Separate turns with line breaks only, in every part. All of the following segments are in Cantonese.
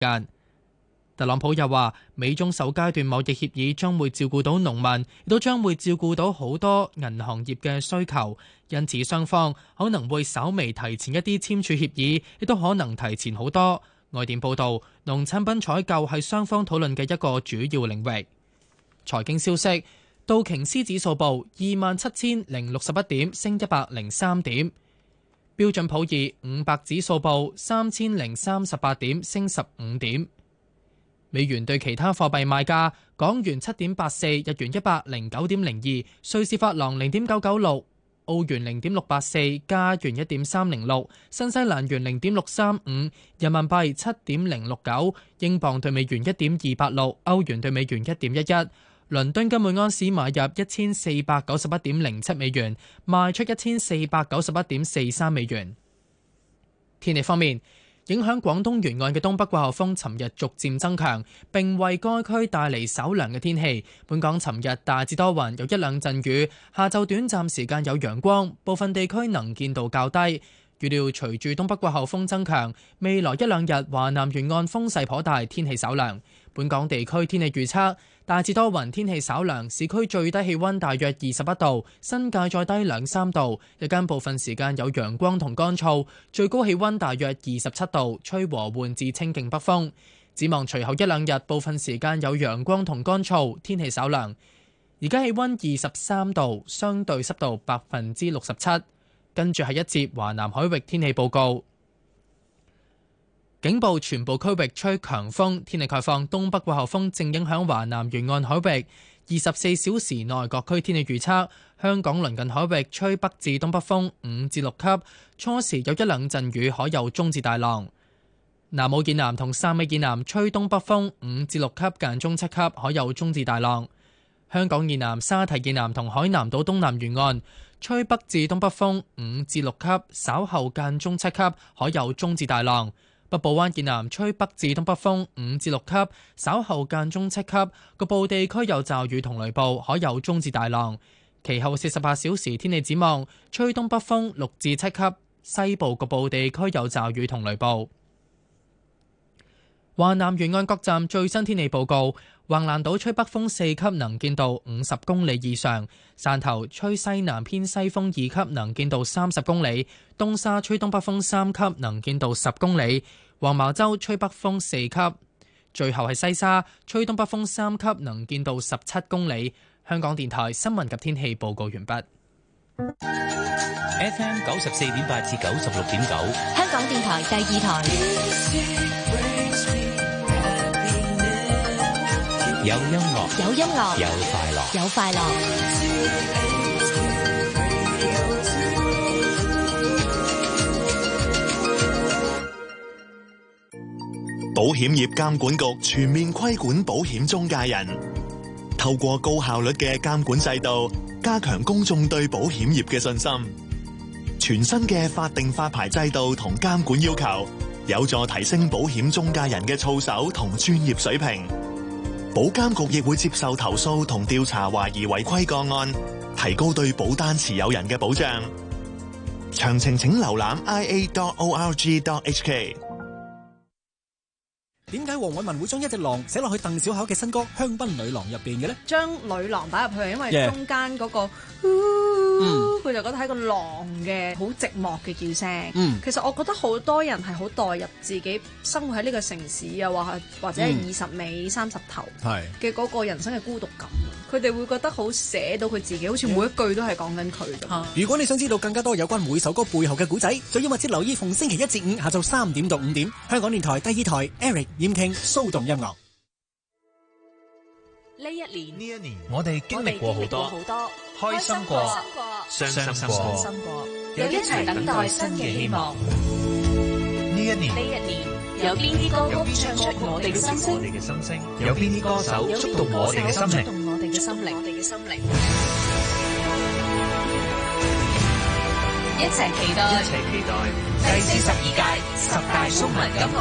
間。特朗普又話，美中首階段貿易協議將會照顧到農民，亦都將會照顧到好多銀行業嘅需求，因此雙方可能會稍微提前一啲簽署協議，亦都可能提前好多。外電報導，農產品採購係雙方討論嘅一個主要領域。財經消息，道瓊斯指數報27,061點，升103點；標準普爾500指數報3038點，升15點。美元對其他貨幣賣價：港元7.84，日元109.02，瑞士法郎0.996，澳元0.684，加元1.306，新西蘭元0.635，人民幣7.069，英鎊對美元1.286，歐元對美元1.11。倫敦金每安士買入1491.07美元，賣出1491.43美元。天氣方面，影響廣東沿岸嘅東北季候風尋日逐漸增強，並為該區帶嚟稍涼嘅天氣。本港尋日大致多雲，有一兩陣雨，下晝短暫時間有陽光，部分地區能見度較低。預料隨住東北季候風增強，未來一兩日華南沿岸風勢頗大，天氣稍涼。本港地區天氣預測，大致多雲，天氣稍涼，市區最低氣溫大約21度，新界再低2-3度。日間部分時間有陽光同乾燥，最高氣溫大約27度，吹和緩至清勁北風。展望隨後一兩日，部分時間有陽光同乾燥，天氣稍涼。而家氣溫23度，相對濕度67%。跟住係一節華南海域天氣報告。警報全部區域吹強風，天氣概況，東北季候風正影響華南沿岸海域。24小時內各區天氣預測：香港鄰近海域吹北至東北風5至6級，初時有一兩陣雨，可有中至大浪。南澳以南同汕尾以南吹東北風5至6級，間中7級，可有中至大浪。香港以南、沙堤以南同海南島東南沿岸吹北至東北風5至6級，稍後間中7級，可有中至大浪。北部灣以南吹北至東北風5至6級，稍後間中7級，局部地區有驟雨同雷暴，可有中至大浪。其後48小時天氣展望，吹東北風6至7級，西部局部地區有驟雨同雷暴。華南沿岸各站最新天氣報告：橫瀾島吹北風4級，能見度50公里以上；汕頭吹西南偏西風2級，能見度30公里；東沙吹東北風3級，能見度10公里；黃茅洲吹北風4級；最後係西沙吹東北風3級，能見度17公里。香港電台新聞及天氣報告完畢。
FM 94.8至96.9，
香港電台第2台。
有音樂，
有音樂，
有快樂，
有快樂。
保險業監管局全面規管保險中介人，透過高效率嘅監管制度，加強公眾對保險業嘅信心。全新嘅法定發牌制度同監管要求，有助提升保險中介人嘅操守同專業水平。保監局亦會接受投訴同調查懷疑違規個案，提高對保單持有人嘅保障。詳情請瀏覽 ia.org.hk。
點解黃偉文會將一隻狼寫落去鄧小巧嘅新歌《香檳女郎》入邊嘅呢？
將女郎擺入去，因為中間嗰個佢就覺得係個狼嘅好寂寞嘅叫聲。其實我覺得好多人係好代入自己生活喺呢個城市，又或者係20尾30頭嘅嗰個人生嘅孤獨感。佢哋會覺得好寫到佢自己，好似每一句都係講緊佢咁。
如果你想知道更加多有關每首歌背後嘅故仔，就要密切留意逢星期1至5下晝3點到5點，香港電台第2台 Eric 嚴傾騷動音樂。
呢一年，
我哋經歷過好多，開心過，傷心過，
又一齊等待新嘅希望。
呢一年，
有邊啲歌曲唱出我哋嘅心聲？
有邊啲歌手觸動我哋嘅心靈？
一齊期待第42屆10大中文金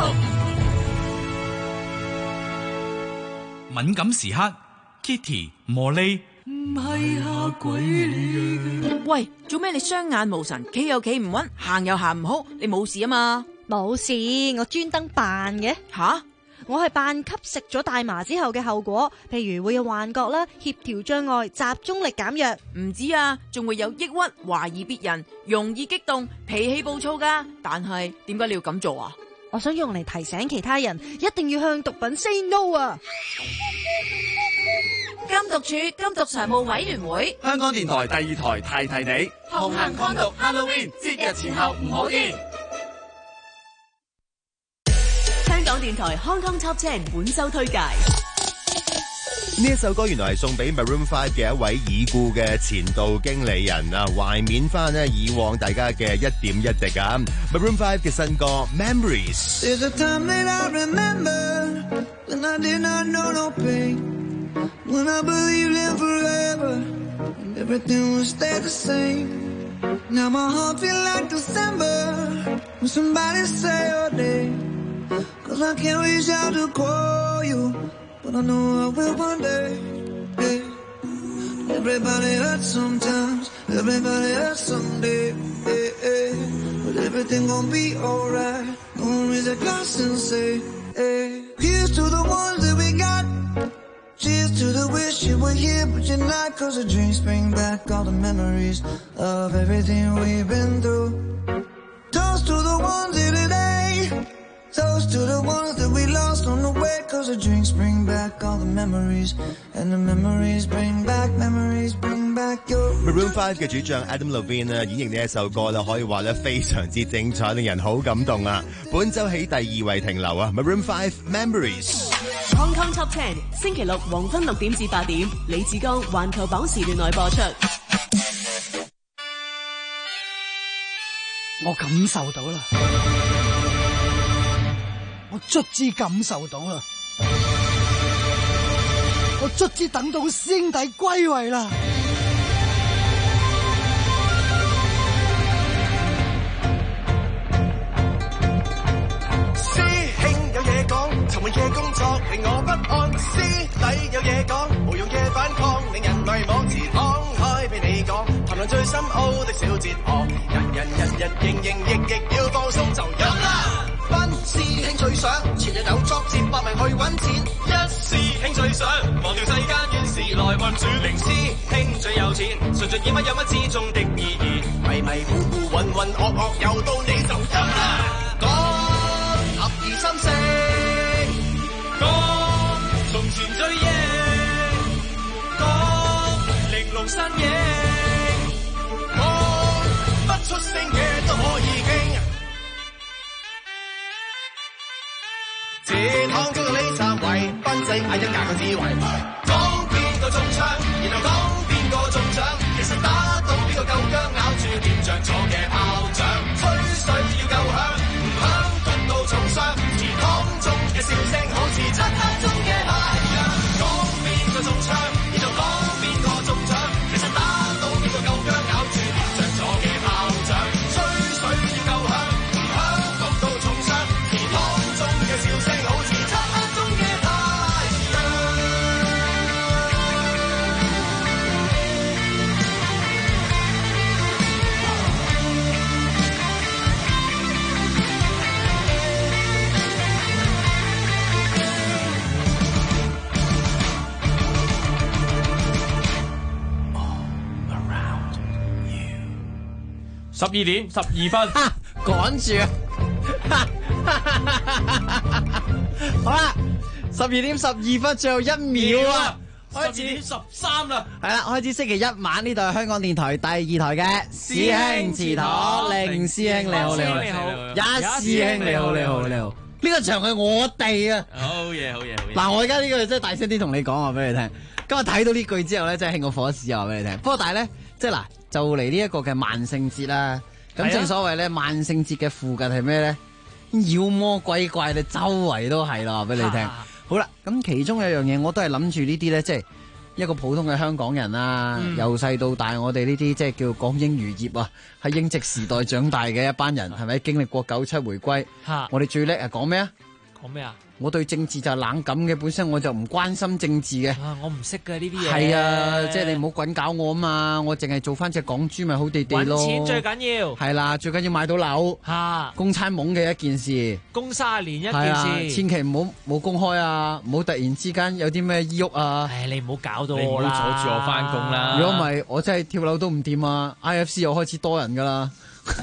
曲。
敏感時刻 ，Kitty 茉莉
唔係嚇鬼嚟嘅。
喂，做咩你雙眼無神，企又企唔穩，行又行唔好？你冇事啊嘛？
冇事，我專登扮嘅。
吓，
我係扮吸食咗大麻之後嘅後果，譬如會有幻覺啦、協調障礙、集中力減弱。
唔止啊，仲會有抑鬱、懷疑別人、容易激動、脾氣暴躁噶。但係點解你要咁做啊？
我想用嚟提醒其他人，一定要向毒品 say no 啊！
禁毒處禁毒常務委員會，
香港電台第2台提提你，
紅行抗毒 Halloween 節日前後唔好癲。
香港電台 Hong Kong Top 10本周推介。
呢一首歌原來係送俾 Maroon 5嘅一位已故嘅前度經理人啊，懷緬翻咧以往大家嘅一點一滴啊。Maroon 5嘅新歌 Memories。There's a time that I remember when I did not know no pain, when I believed in forever and everything would stay the same. Now my heart feel like December when somebody say your name, 'cause I can't reach out to call you.But I know I will one day, yeah. Everybody hurts sometimes, everybody hurts someday, yeah, yeah. But everything gon' be alright. Gonna raise a glass and say, hey. Here's to the ones that we got. Cheers to the wish you were here but you're not, 'cause the drinks bring back all the memories of everything we've been through. Toast to the ones here today.Toast to the ones that we lost on the way, 'cause the drinks bring back all the memories, and the memories bring back your... Maroon 5嘅主唱 Adam Levine 演繹呢一首歌啦，可以話咧非常之精彩，令人好感動啊！本周喺第2位停留啊 ，Maroon 5 Memories。
Hong Kong Top 10星期六黃昏6點至8點，李志剛環球榜時段內播出。
我感受到啦。我卒之感受到啦，我卒之等到師兄弟歸位啦。
師兄有嘢講，尋晚嘅工作令我不安。師弟有嘢講，無用嘅反抗令人迷惘。自敞開俾你講，談論最深奧的小哲學。人營役要放鬆就有啦。班師兄最想前日有作接搏命去揾錢，一師兄最想忘掉世間怨事來困住，零師兄最有錢，順盡演乜有乜之中的意義，迷迷糊糊渾渾噩噩又到你就有啦。講合二心四，講從前最英，講玲瓏身影，講不出聲嘅都可以傾。自躺中嘅李站位，賓仔嗌一架個智慧，講邊個中槍，然後講邊個中獎，其實打到邊個夠薑，咬住點着咗嘅炮仗，吹水要夠響，唔響焗到重傷，自躺中嘅笑聲好似漆黑中嘅太陽，講邊個中槍，然後講邊個中獎，其實打到邊個夠薑，咬住點着咗嘅炮仗，吹水要夠響，唔響焗到重傷，自躺中嘅笑聲。
12點12分，
趕住啊！好啦，12點12分，最後1秒啊！
開始12點13啦，
係啦，開始星期一晚呢度係香港電台第2台嘅師兄祠堂，凌師兄你好，一師兄你好，呢個場係我哋啊！
好嘢。
嗱，我而家呢個真係大聲啲同你講話俾你聽。今日睇到呢句之後咧，真係興過火屎啊！話俾你聽。不過但係咧，即係嗱。就嚟呢一個嘅萬聖節啦，咁正所謂咧，萬聖節嘅附近係咩咧？妖魔鬼怪你周圍都係啦，話俾你聽。好啦，咁其中有一樣嘢，我都係諗住呢啲咧，即係一個普通嘅香港人啦，由細到大，我哋呢啲即係叫港英餘孽啊，喺英殖時代長大嘅一班人，係咪經歷過97回歸？我哋最叻係講咩啊？
講咩啊？
我對政治就係冷感嘅，本身我就唔關心政治嘅。
我唔識嘅呢啲嘢。
係啊，即係你唔好滾搞我啊嘛，我淨係做翻隻港豬咪好地地咯。
搵錢最緊要。
係啦，最緊要買到樓。公餐懵嘅一件事。
供30年一件事。
千祈唔好冇公開啊，唔好突然之間有啲咩依鬱啊。
唉，你唔好搞到
我啦。你唔好阻住我翻工啦。
如果唔係，我真係跳樓都唔掂啊 ！IFC 又開始多人噶啦。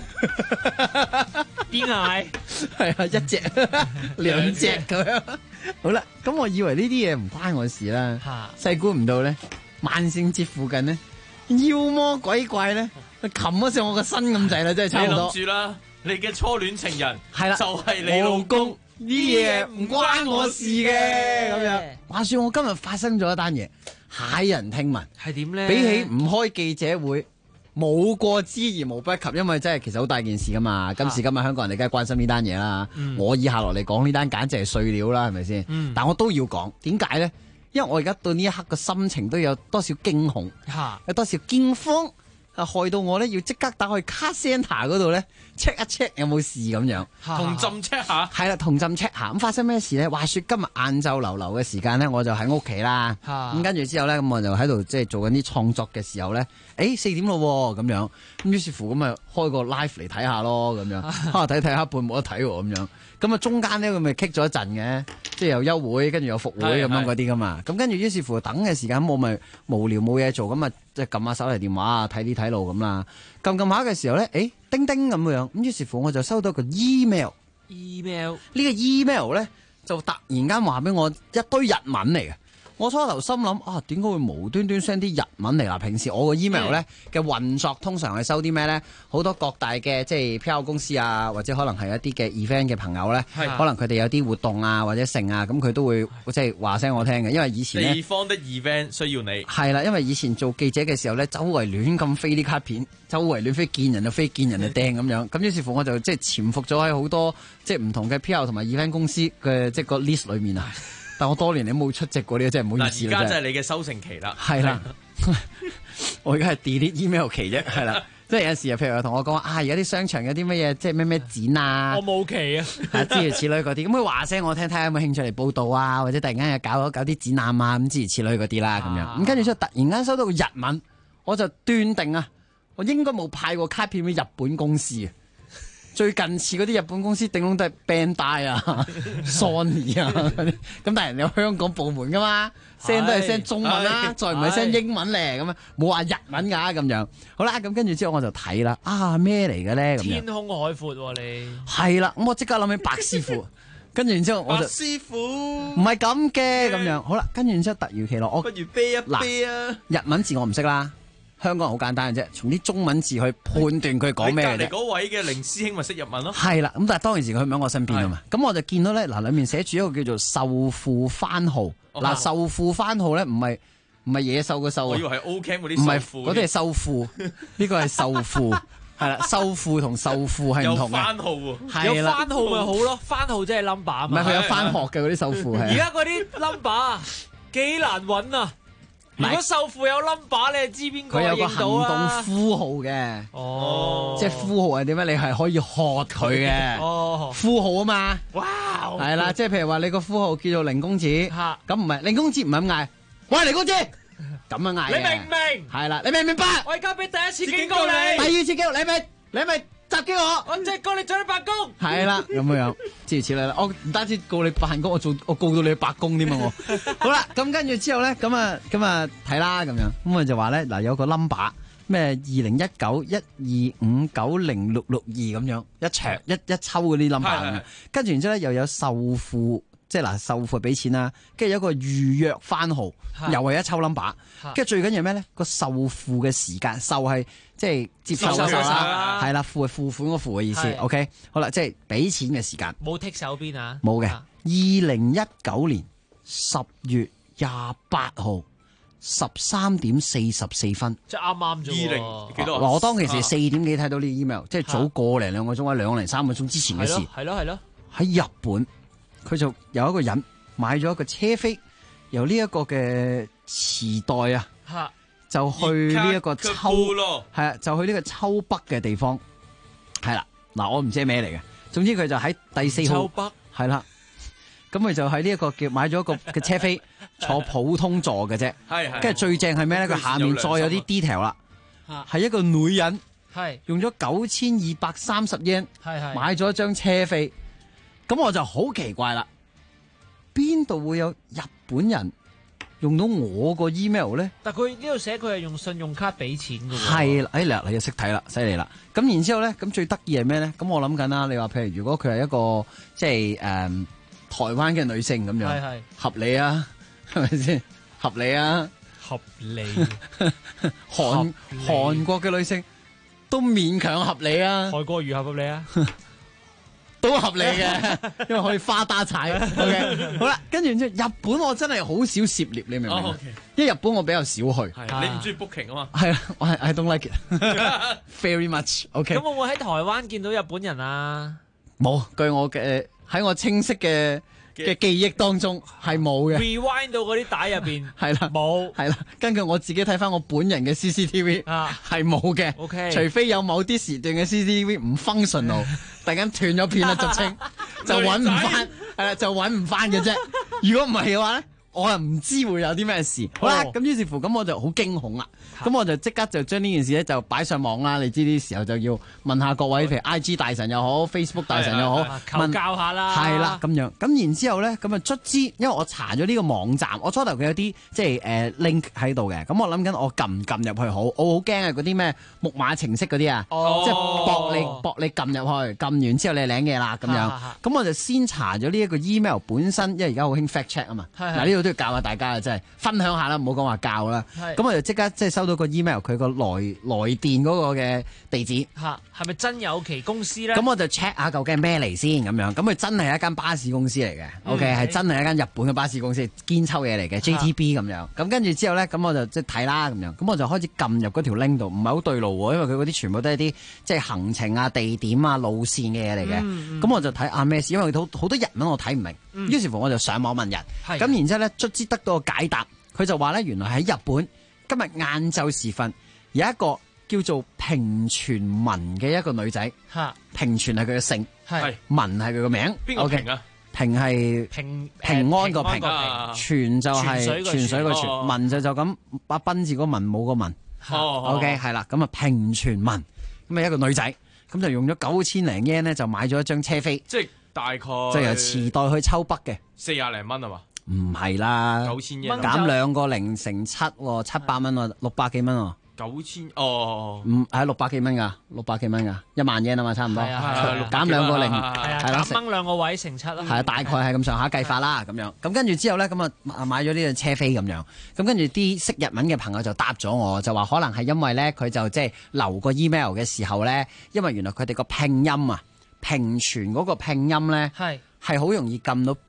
邊係？
係啊，一隻、兩隻咁樣。好啦，咁我以為呢啲嘢唔關我事啦，細估唔到咧，萬聖節附近咧，妖魔鬼怪咧，擒咗上我個身咁滯啦，真係差唔多。
你諗住啦，你嘅初戀情人
係啦，
就係你老公，
呢嘢唔關我事嘅咁樣。話說我今日發生咗一單嘢，駭人聽聞
係點咧？
比起唔開記者會。冇過之而無不及，因為真係其實好大件事噶嘛。今時今日香港人哋梗係關心呢單嘢啦。我以下落嚟講呢單簡直係碎料啦，係咪先？但我都要講，點解咧？因為我而家到呢一刻嘅心情都有多少驚恐，有多少驚慌，害到我咧要即刻打去 Car Centre 嗰度咧 check 一 check 有冇事咁樣，
同浸 check 下。
係啦，同浸 check 下。咁發生咩事咧？話說今日晏晝流流嘅時間咧，我就喺屋企啦。咁跟住之後咧，咁我就喺度即係做緊啲創作嘅時候咧。4點咯咁樣，咁於是乎咁咪開個 live 嚟睇下咯咁樣，睇睇下半冇得睇喎咁樣，咁啊中間咧佢咪棘咗一陣嘅，即係又休會，跟住又復會咁樣嗰啲噶嘛，咁跟住於是乎等嘅時間我咪無聊冇嘢做，咁啊即係撳下手提電話啊睇啲睇路咁啦，撳下嘅時候咧，叮叮咁樣，咁於是乎我就收到個 email， 呢個 email 咧就突然間話俾我一堆日文嚟嘅。我初頭心諗點解會無端端 send 啲日文嚟啦？平時我個 email 咧嘅運作通常係收啲咩咧？好多各大嘅即係 PR 公司啊，或者可能係一啲嘅 event 嘅朋友咧，可能佢哋有啲活動啊或者盛啊，咁佢都會即係話聲我聽嘅。因為以前咧
地方的 event 需要你
係啦，因為以前做記者嘅時候咧，周圍亂咁飛啲卡片，周圍亂飛，見人就飛，見人就掟咁樣。咁於是乎我就即係潛伏咗喺好多即係唔同嘅 PR 同埋 event 公司嘅即係個 list 裏面啊。但我多年你冇出席過呢個真係唔好意思啦。
而家真係你嘅收成期啦。
係啦，我而家係 delete email 期啫，係啦。即係有時譬如話同我講而家啲商場有啲乜嘢，即係咩展啊，
我冇期啊，
諸如此類嗰啲。咁佢話聲我聽，睇下有冇興趣嚟報道啊，或者突然間又搞啲展覽啊，咁諸如此類嗰啲啦，咁樣。咁跟住之後突然間收到個日文，我就斷定啊，我應該冇派過卡片俾日本公司啊。最近似嗰啲日本公司頂籠都係 Bandai 啊、Sony 啊嗰啲，咁但係人有香港部門噶嘛 ，send 都係 send 中文啦，再唔係 send 英文咧，咁啊冇話日文㗎咁樣。好啦，咁跟住之後我就睇啦，咩嚟嘅咧？咁樣
天空海闊喎你。
係啦，咁我即刻諗起白師傅，跟住然之後我就
白師傅
唔係咁嘅咁樣。好啦，跟住然之後突如其來，我
不如啤一啤啊！
日文字我唔識啦。香港人好簡單嘅啫，從啲中文字去判斷佢講咩嘅啫。
隔離嗰位嘅凌師兄咪識日文咯。
係啦，咁但係當時佢唔喺我身邊啊嘛，咁我就見到咧裏面寫住一個叫做獸父番號。獸父番號咧唔係野獸嘅獸，
我以為係 O Camp 嗰啲，
唔係嗰啲係獸父，呢個係獸父，係啦，獸父同獸父係唔同嘅。
有番號喎，
有番號咪好咯，番號即係 number 啊嘛。
唔係佢有翻學嘅嗰啲獸父係。
而家嗰啲 number 幾難揾啊！如果獸父有 number， 你係知邊個認到啊？佢有個行動
呼號嘅，即係呼號係點咧？你係可以喝佢嘅，呼號啊嘛。
哇！
係啦，即係譬如話你個呼號叫做凌公子，咁唔係凌公子唔係咁嗌，喂凌公子咁樣嗌。
你明唔明？
係啦，你明唔明白？
我而家俾第一次警告你，
第二次警告你咪襲擊我
即係告你做你白宮。
係啦，咁樣諸如此類啦。我唔單止告你辦公，我告到你去白宮添啊！我好啦，咁跟住之後咧，咁啊睇啦，咁樣咁我就話咧嗱，有個 number 咩201912590662咁樣一長一抽嗰啲 number， 跟住然之後咧又有獸父，即係嗱獸父俾錢啦，跟住有一個預約番號，又係一抽 number， 跟住最緊要咩咧？個獸父嘅時間，獸係即係接受嘅時候啦，係啦，付係付款個付嘅意思。OK， 好啦，即係俾錢嘅時間。
冇剔手邊啊？
冇嘅。2019年10月28號13點44分，
即係啱啱啫。
20幾多？
我當其時4點幾睇到呢 email， 即係早個零2個鐘或者2零3個鐘之前嘅事。
係咯。
喺日本，佢就有一個人買咗一個車飛，由呢一個嘅池袋啊。就去呢一個就去呢個秋北嘅地方，係啦，嗱我唔知係咩嚟嘅，總之佢就喺第4號，係啦， 咁佢就喺呢一個叫買咗一個嘅車飛，坐普通座嘅啫。跟住最正係咩咧？佢下面再有啲 detail 啦，係一個女人，用咗9230 yen 買咗一張車飛。咁我就好奇怪啦，邊度會有日本人用到我個 email 咧？
但佢呢度寫佢係用信用卡俾錢嘅喎。
係啦，嗱，你就識睇啦，犀利啦。咁然之後咧，咁最得意係咩咧？咁我諗緊啦，你話譬如如果佢係一個即係台灣嘅女性咁樣，合理啊，係咪先？合理啊，
合理。
韓國嘅女性都勉強合理啊。
韓國如何合理啊？
都合理嘅，因為可以花打踩。OK， 好啦，跟住之後日本我真係好少涉獵，你明唔明？因為日本我比較少去。
你唔中意 booking 啊嘛？
係啊，我係 I don't like it very much。OK。
咁會唔會喺台灣見到日本人啊？
冇，據我嘅喺我清晰嘅記憶當中係冇嘅。
Rewind 到嗰啲帶入邊
係啦，
冇
係啦。根據我自己睇翻我本人嘅 CCTV 係冇嘅。
OK，
除非有某啲時段嘅 CCTV 唔 functional， 突然間斷咗片啦，俗稱就揾唔翻，係啦，就揾唔翻嘅啫。如果唔係嘅話咧，我又唔知會有啲咩事。好啦，咁於是乎咁我就好驚恐啦。咁我就即刻就將呢件事咧就擺上網啦。你知呢啲時候就要問下各位，譬如 IG 大神又好 Facebook 大神又好，
求教下啦。
係啦，咁樣。咁然之後咧，咁啊卒之，因為我查咗呢個網站，我初頭佢有啲即係link 喺度嘅。咁我諗緊我撳唔撳入去好？我好驚啊！嗰啲咩木馬程式嗰啲啊，即係搏你撳入去，撳完之後你領嘢啦咁樣。咁我就先查咗呢一個 email 本身，因為而家好興 fact check 啊嘛。嗱，呢度都要教下大家啊，真係分享下啦，唔好講話教啦。咁我就即刻即係收到個 email，佢個來電嗰個嘅地址
嚇，係咪真有其公司咧？
咁我就 check 下究竟係咩嚟先咁樣。咁佢真係一間巴士公司嚟嘅，OK 係真係一間日本嘅巴士公司，堅抽嘢嚟嘅 JTB 咁樣。咁跟住之後咧，咁我就即係睇啦咁樣。咁我就開始撳入嗰條 link 度，唔係好對路喎，因為佢嗰啲全部都係啲即係行程啊、地點啊、路線嘅嘢嚟嘅。咁我就睇咩事，因為好多日文我睇唔明。於是乎我就上網問人。咁然之後咧，卒之得到個解答，佢就話咧原來喺日本今日晏晝時分有一個叫做平泉文嘅一個女仔。平泉係佢嘅姓，文係佢個名。
邊個平啊？
平係平安個平，泉就係泉水個泉，文就咁把賓字個文冇個文。OK 係啦，咁啊平泉文咁啊一個女仔，咁就用咗9000零yen咧就買咗一張車飛，
即係大概
即係由池袋去秋北嘅
40零蚊係嘛？
唔係啦
，9000yen
減2個零乘7喎，700蚊喎，600幾蚊喎。
9000
係600幾蚊㗎，600幾蚊㗎，10000yen啊嘛，差唔多。減2個零，係啦，
減掹2個位乘7啦。
係啊，大概係咁上下計法啦，咁樣。咁跟住之後咧，咁啊買咗呢個車飛咁樣。咁跟住啲識日文嘅朋友就答咗我，就話可能係因為咧佢就即係留個 email 嘅時候咧，因為原來佢哋個拼音啊，平泉嗰個拼音咧係好容易撳到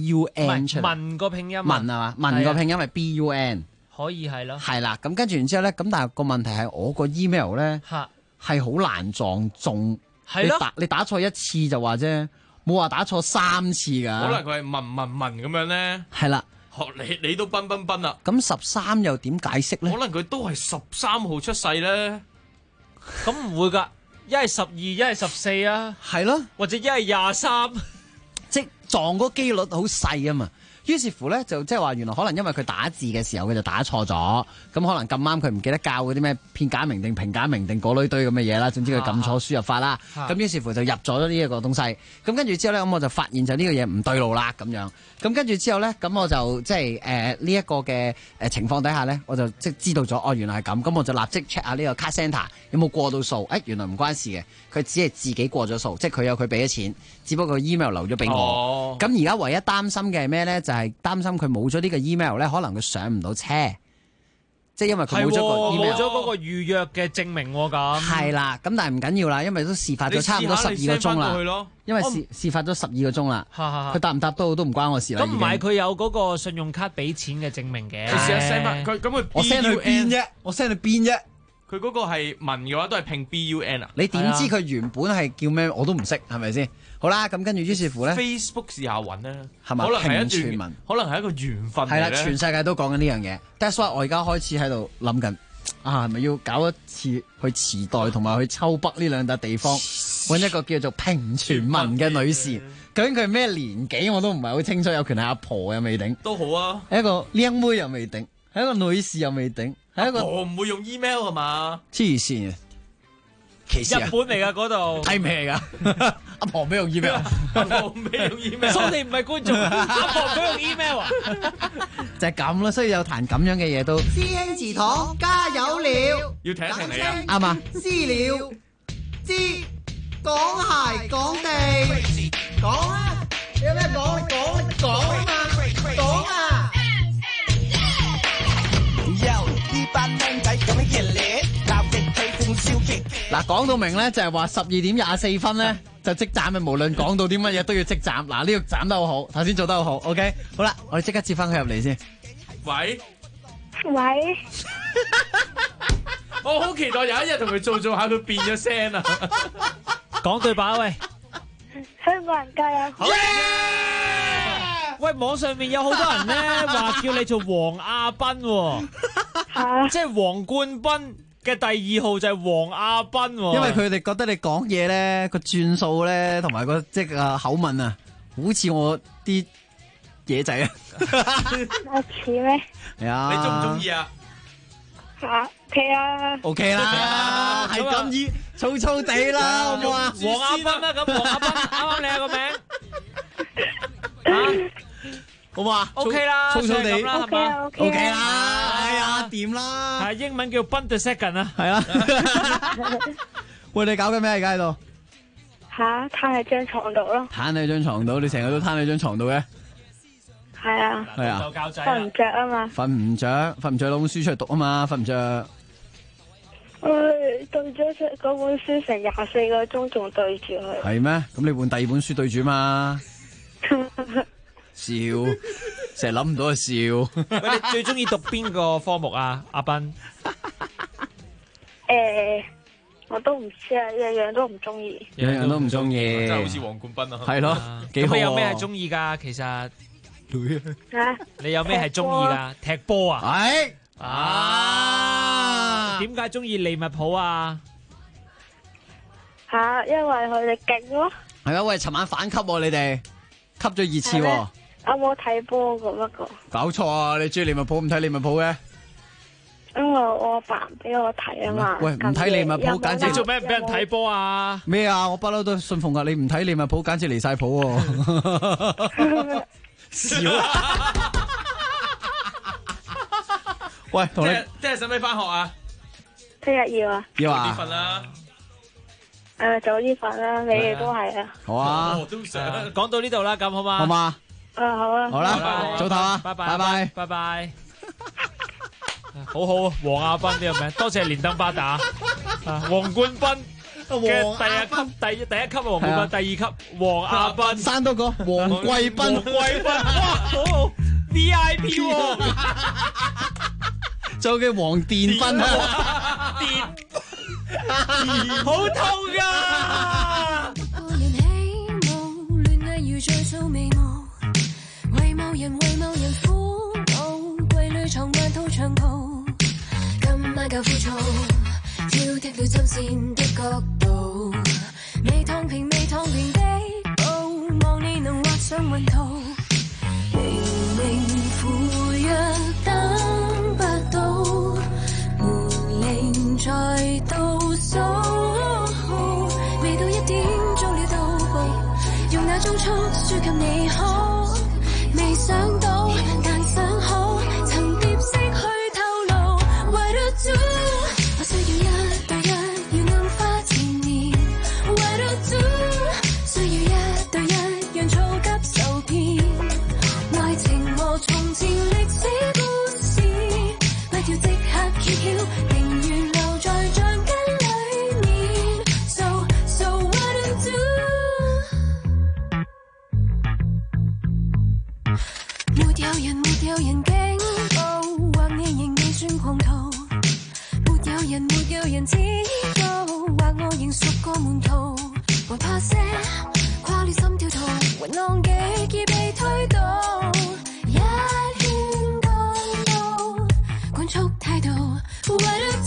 BUN 出嚟。
文個拼音
文係嘛？文個拼音係 BUN。
可以係咯，
係啦，咁跟住然之後咧，咁但係個問題係我個 email 咧係好難撞中，你打錯一次就話啫，冇話打錯3次㗎。
可能佢係文咁樣咧。
係啦，
學你都奔啦。
咁13又點解釋咧？
可能佢都係13號出世咧。
咁唔會㗎，一係12，一係14啊。
係咯，
或者一係23，
即撞嗰機率好細啊嘛。於是乎咧，就即係話原來可能因為佢打字嘅時候佢就打錯咗，咁可能咁啱佢唔記得校嗰啲咩片假名定平假名定嗰類堆咁嘅嘢啦，總之佢撳錯輸入法啦，咁於是乎就入咗呢一個東西，咁跟住之後咧，咁我就發現就呢個嘢唔對路啦咁樣，咁跟住之後咧，咁我就即係呢一個嘅情況底下咧，我就即係知道咗哦原來係咁，咁我就立即 check 下呢個 card center 有冇過到數，原來唔關事嘅，佢只係自己過咗數，即係佢有佢俾咗錢，只不過 email 留咗俾我，咁而家唯一擔心嘅係咩咧？就係擔心佢冇咗呢個 email 咧，可能佢上唔到車，即係因為佢冇咗個 email，
冇咗嗰個預約嘅證明咁。
係啦，咁但係唔緊要啦，因為都事發咗差唔多12個鐘啦。因為事發咗12個鐘啦，佢答唔答都唔關我事啦。
咁唔係佢有嗰個信用卡俾錢嘅證明嘅。
你試下 send 翻佢，咁佢
我 send 去邊啫？我 send 去邊啫？
佢嗰個係文嘅話都係拼 BUN 啊？
你點知佢原本係叫咩？我都唔識，係咪先？好啦，咁跟住於是乎咧
，Facebook 試下揾啦，
係咪？
可能係一
傳聞，
可能係一個緣分嚟
係啦，全世界都講緊呢樣嘢。That's why 我而家開始喺度諗緊， 係咪要搞一次去池袋同埋去秋北呢兩笪地方，揾一個叫做平泉文嘅女士，究竟佢係咩年紀我都唔係好清楚，有權係阿婆又未定，
都好啊，
係一個靚妹又未定，係一個女士又未定，係一個
我唔會用 email 係嘛？
黐線啊！
日本嚟㗎嗰度，
睇咩嚟㗎？阿婆俾用 email，
阿婆俾用 email，
我哋唔係觀眾，阿婆俾用 email 啊，
就係咁啦。所以有彈咁樣嘅嘢都。
師兄祠堂加油了，
要停一停你啊！
啱嘛？
知了，知講鞋講地，講啊！有咩講？講啊嘛，講啊！
嗱，講到明咧，就係話12:24咧就即斬嘅，無論講到啲乜嘢都要即斬。嗱，呢個斬得好好，頭先做得好好。OK， 好啦，我哋即刻接翻佢入嚟先。
喂，
我好期待有一日同佢做下，佢變咗聲啊！
講對白喂，
香港人加油！
喂，網上面有好多人咧話叫你做黃亞斌喎，即係黃冠斌嘅第2號就係黃亞斌喎。
因為佢哋覺得你講嘢咧個轉數咧同埋個即係口吻啊，好似我啲嘢仔啊。
我似咩？
係啊。
你中唔中意啊
？OK 啊。
OK 啦，係咁意粗粗地啦，好唔好啊？
黃亞斌啦，咁黃亞斌啱啱你個名。
好嘛
？OK 啦，
粗粗地
啦，係嘛
？OK 啦，哎呀，掂啦。
係英文叫 Bun the Second 啊。
係啊。喂，你搞緊咩而家喺度？
攤喺張床度咯。
攤喺張床度，你成日都攤喺張床度嘅？
係啊。
係啊。
瞓唔着啊嘛。
瞓唔着，攞本書出嚟讀啊嘛，瞓唔着。
對咗嗰本書成24個鐘，仲對住佢。
係咩？咁你換第2本書對住嘛？笑，成日諗唔到就笑。
喂，你最中意讀邊個科目啊？阿斌？
我都唔知啊，樣樣都唔中意。
樣樣都唔中意，
真係好似黃冠斌啊。
係咯，幾好。
咁你有咩係中意噶？其實你有咩係中意噶？踢波啊？
係
點解中意利物浦啊？
因為佢哋勁咯。
係啊，喂，尋晚反吸喎，你哋吸咗2次喎。
我冇睇波噶，不過。
搞錯啊！你中意利物浦唔睇利物浦嘅？
因為我阿爸唔俾我睇啊嘛。
喂，唔睇利物浦，簡直
做咩唔俾人睇波啊？
咩啊？我不嬲都信奉噶，你唔睇利物浦，簡直離晒譜喎。少啊！喂，同你
即係使唔使翻學啊？
聽日要啊。
要啊。
早啲瞓啦。
早啲瞓啦，你哋都係啊。
好啊。
我都想。
講到呢度啦，咁好嘛？
好嘛。
好啊。
好啦，早唞啊。
拜拜。
拜拜。
拜拜。好好，黃亞斌呢個名，多謝連登巴打。黃冠斌嘅第一級係黃冠斌，第2級黃亞斌，
生多個黃貴斌。
黃貴斌，哇，好好 VIP 喎，
仲有嘅黃電斌啊，
好痛噶。
今晚夠枯燥，挑剔了針線的角度，未燙平的布，望你能畫上雲圖。明明赴約等不到，門鈴在倒數，未到1點早了到步，用那種速輸給你好，未想到但想好，曾疊色去透露。我需要1對1，要暗花纏綿。What to do？ 需要1對1，讓躁急受騙。愛情和從前歷史故事，不要即刻揭曉，寧願留在橡筋裡面。So what to do？ 沒有人警告，或你仍未算狂徒。沒有人知道，或我仍屬個門徒，還怕些跨了心跳圖，還浪極已被推倒，一圈剛到，管束態度。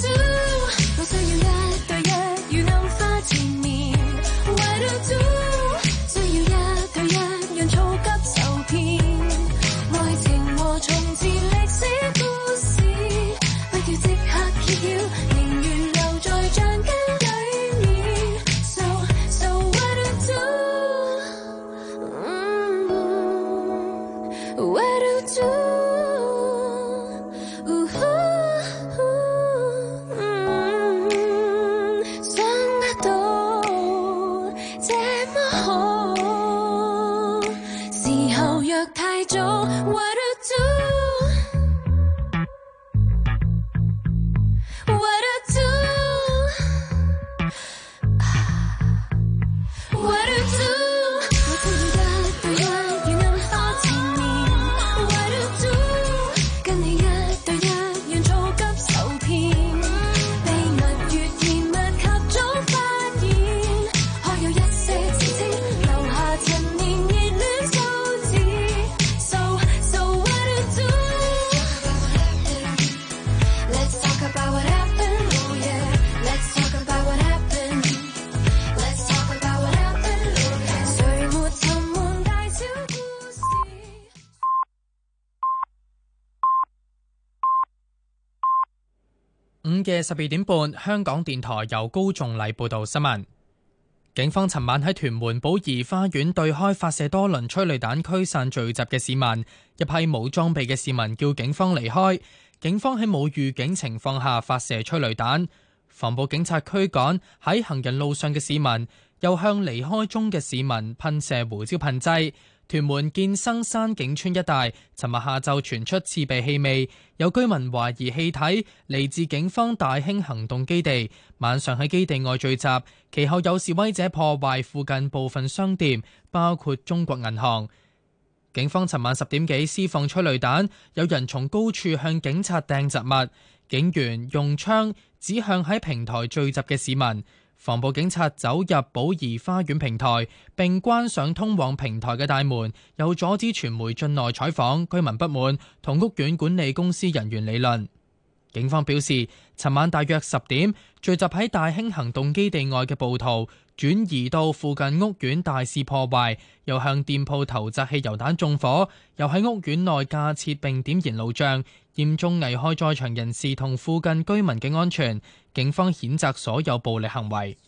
嘅12點半，香港電台由高仲禮報道新聞。警方尋晚喺屯門寶怡花園對開發射多輪催淚彈驅散聚集嘅市民，一批冇裝備嘅市民叫警方離開，警方喺冇預警情況下發射催淚彈，防暴警察驅趕喺行人路上嘅市民，又向離開中嘅市民噴射胡椒噴劑。屯門建生山景村一帶尋日下晝傳出刺鼻氣味，有居民懷疑氣體嚟自警方大興行動基地，晚上喺基地外聚集，其後有示威者破壞附近部分商店，包括中國銀行。警方尋晚10點幾施放催淚彈，有人從高處向警察掟雜物，警員用槍指向喺平台聚集嘅市民。防暴警察走入寶怡花園平台，並關上通往平台嘅大門，又阻止傳媒進內採訪。居民不滿，同屋苑管理公司人員理論。警方表示，尋晚大約10點，聚集喺大興行動基地外嘅暴徒轉移到附近屋苑大肆破壞，又向店鋪投擲汽油彈縱火，又喺屋苑內架設並點燃路障，嚴重危害在場人士同附近居民嘅安全。警方譴責所有暴力行為。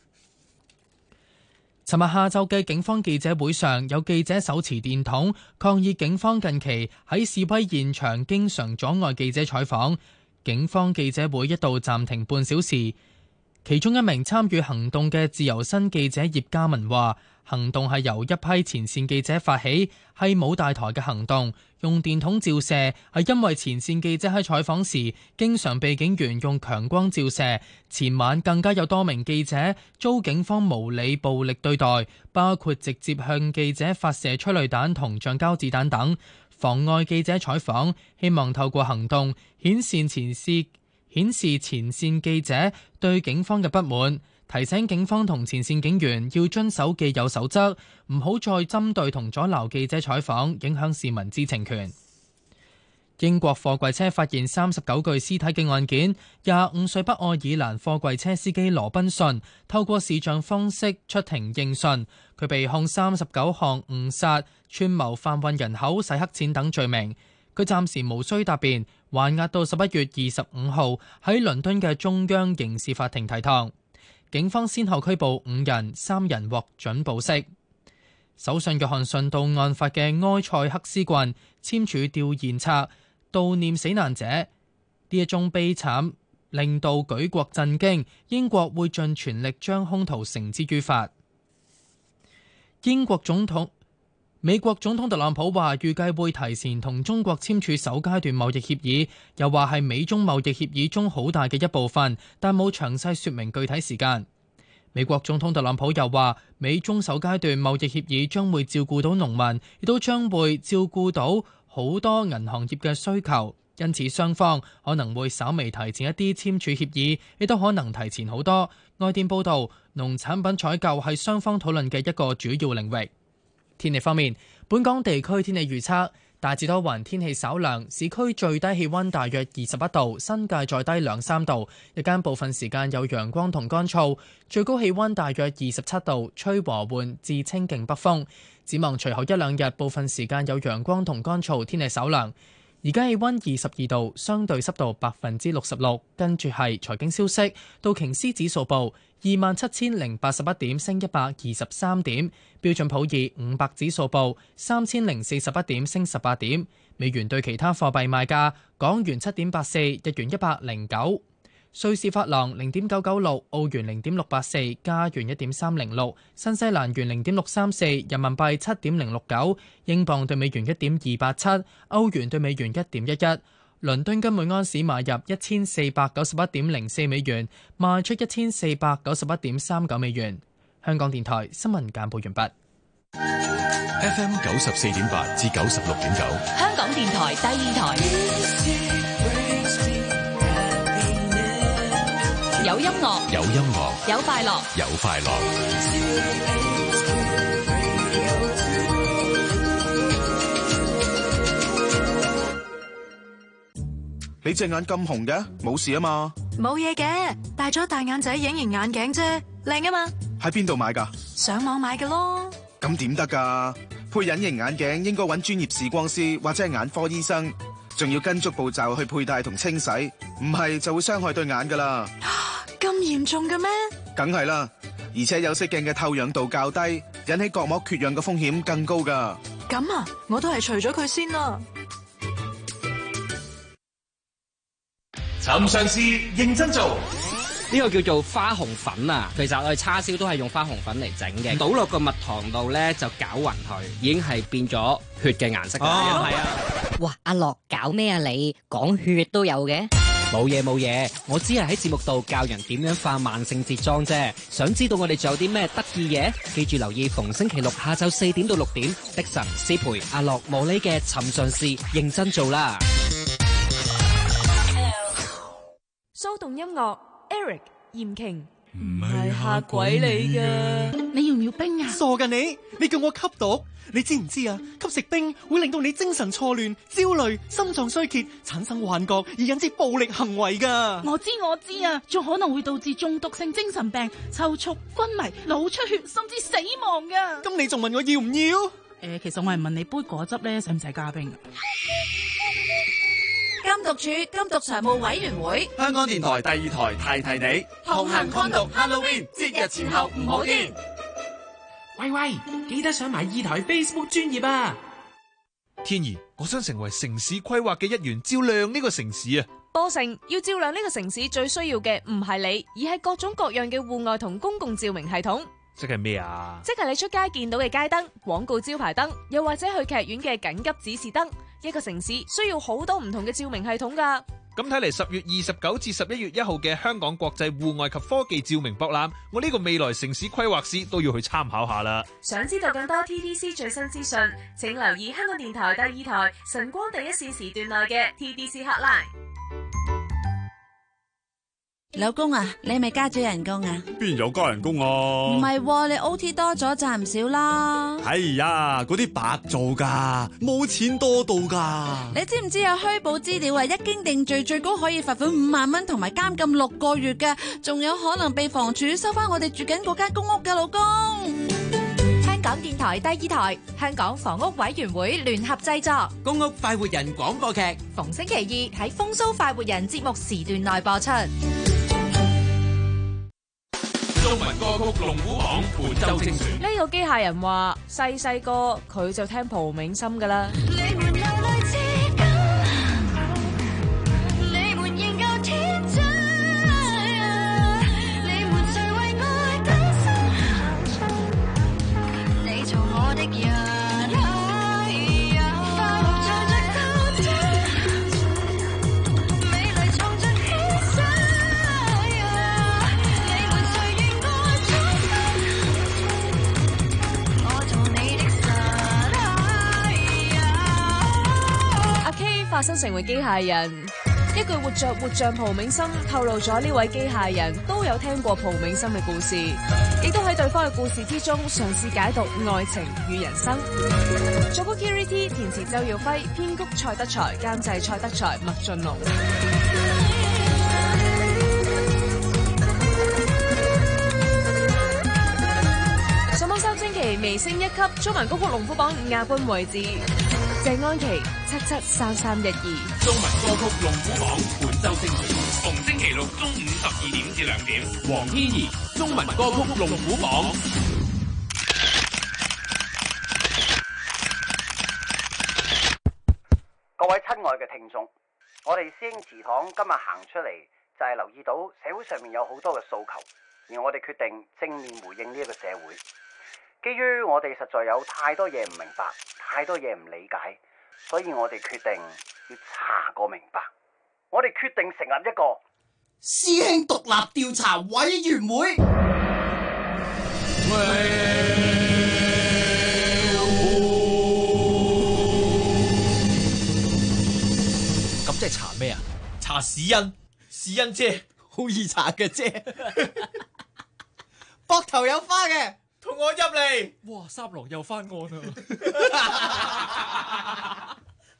尋日下晝嘅警方記者會上，有記者手持電筒抗議警方近期喺示威現場經常阻礙記者採訪。警方記者會一度暫停半小時。其中一名參與行動嘅自由身記者葉嘉文話，行動係由一批前線記者發起，係冇大台嘅行動，用電筒照射係因為前線記者喺採訪時經常被警員用強光照射。前晚更加有多名記者遭警方無理暴力對待，包括直接向記者發射催淚彈同橡膠子彈等，妨礙記者採訪。希望透過行動顯示前線記者對警方嘅不滿，提醒警方同前線警員要遵守既有守則，唔好再針對同阻撓記者採訪，影響市民知情權。英國貨櫃車發現39具屍體嘅案件，25歲北愛爾蘭貨櫃車司機羅賓遜透過視像方式出庭應訊，佢被控39項誤殺、串謀販運人口、洗黑錢等罪名。佢暫時無需答辯，還押到11月25號喺倫敦嘅中央刑事法庭提堂。警方先後拘捕5人，3人獲准保釋。首相約翰遜到案發嘅埃塞克斯郡簽署吊唁冊，悼念死難者。呢一宗悲慘令到舉國震驚，英國會盡全力將兇徒繩之於法。美國總統特朗普話預計會提前同中國簽署首階段貿易協議，又話係美中貿易協議中好大嘅一部分，但冇詳細說明具體時間。美國總統特朗普又話美中首階段貿易協議將會照顧到農民，亦都將會照顧到好多銀行業嘅需求，因此雙方可能會稍微提前一啲簽署協議，亦都可能提前好多。外電報道，農產品採購係雙方討論嘅一個主要領域。天氣方面，本港地區天氣預測大致多雲，天氣稍涼，市區最低氣溫大約21度，新界再低2-3度。日間部分時間有陽光同乾燥，最高氣溫大約27度，吹和緩至清勁北風。展望隨後一兩日，部分時間有陽光同乾燥，天氣稍涼。而家氣溫22度，相對濕度66%。跟住係財經消息，道瓊斯指數報27,081點，升123點；標準普爾500指數報3041點，升18點。美元對其他貨幣賣價：港元7.84，日元109， 瑞士法郎0.996，澳元0.684，加元1.306，新西蘭元0.634，人民幣7.069，英鎊對美元1.287，歐元對美元1.11。倫敦金每安士買入1491.04美元，賣出1491.39美元。香港電台新聞簡報完畢。
FM 94.8至96.9，
香港電台第二台，有音樂，
有音樂，
有快樂，
有快樂。
你隻眼咁紅嘅，冇事啊嘛？
冇嘢嘅，戴咗大眼仔隱形眼鏡啫，靚啊嘛！
喺邊度買㗎？
上網買嘅咯。
咁點得㗎？配隱形眼鏡應該揾專業視光師或者係眼科醫生，仲要跟足步驟去佩戴同清洗，唔係就會傷害對眼㗎啦。
咁嚴重嘅咩？
梗係啦，而且有色鏡嘅透氧度較低，引起角膜缺氧嘅風險更高㗎。
咁啊，我都係除咗佢先啦。
尋常事認真做，
呢個叫做花紅粉啊！其實我哋叉燒都係用花紅粉嚟整嘅，倒落個蜜糖度咧就攪勻佢，已經係變咗血嘅顏色。係啊！
哇，阿樂搞咩啊你？講血都有嘅？
冇嘢，我只係喺節目度教人點樣化萬聖節妝啫。想知道我哋仲有啲咩得意嘢？記住留意逢星期六下晝4點到6點，的神師培阿樂無理嘅尋常事認真做啦。
騷動音樂 Eric 嚴瓊
唔係嚇鬼你㗎，
你要唔要冰啊？傻㗎你叫我吸毒？你知唔知啊？吸食冰會令到你精神錯亂、焦慮、心臟衰竭、產生幻覺，而引致暴力行為㗎。
我知啊，仲可能會導致中毒性精神病、抽搐、昏迷、腦出血，甚至死亡㗎。
咁你仲問我要唔要？
其實我係問你杯果汁咧，使唔使加冰啊？
禁毒處禁毒常務委員會，
香港電台第二台提你，同行抗毒 Halloween 節日前後唔好癲。
喂，記得上埋2台 Facebook 專頁啊！
天兒，我想成為城市規劃嘅一員，照亮呢個城市啊！
波城要照亮呢個城市，最需要嘅唔係你，而係各種各樣嘅戶外同公共照明系統。
即係咩啊？
即係你出街見到嘅街燈、廣告招牌燈，又或者去劇院嘅緊急指示燈。一個城市需要好多唔同嘅照明系統㗎。
咁睇嚟10月29至11月1號嘅香港國際戶外及科技照明博覽，我呢個未來城市規劃師都要去參考下啦。
想知道更多 TDC 最新資訊，請留意香港電台第2台晨光第一線時段內嘅 TDC Hotline。
老公啊，你係咪加咗人工啊？
邊有加人工啊？
唔係，你 OT 多咗賺唔少啦。
哎呀，嗰啲白做噶，冇錢多到噶。
你知唔知有虛報資料啊？一經定罪，最高可以罰款5萬蚊，同埋監禁6個月嘅，仲有可能被房署收翻我哋住緊嗰間公屋嘅。老公，
香港電台第2台，香港房屋委員會聯合製作，
公屋快活人廣播劇，
逢星期2喺風騷快活人節目時段內播出。
中文歌曲龍虎榜本周精選。
呢個機械人話細個佢就聽蒲銘心噶啦。化身成為機械人，一句活着活像蒲銘心透露咗呢位機械人都有聽過蒲銘心嘅故事，亦都喺對方嘅故事之中嘗試解讀愛情與人生。作曲 Kiri T， 填詞周耀輝，編曲蔡德才，監製蔡德才、麥浚龍。上網3星期微升1級，中文歌曲龍虎榜亞軍位置。謝安琪773312。
中文歌曲龍虎榜本周精選，逢星期六中午12點至2點。黃天怡，中文歌曲龍虎榜。
各位親愛嘅聽眾，我哋師兄祠堂今日行出嚟
就係留意到社會上面有好多嘅訴求，而我哋決定正面回應呢一個社會。基於我哋實在有太多嘢唔明白，太多嘢唔理解，所以我哋決定要查個明白。我哋決定成立一個
師兄獨立調查委員會。
咁即係查咩啊？查史恩，史恩姐，
好易查嘅啫。膊頭有花嘅，
同我入嚟。哇，三郎又翻案啦！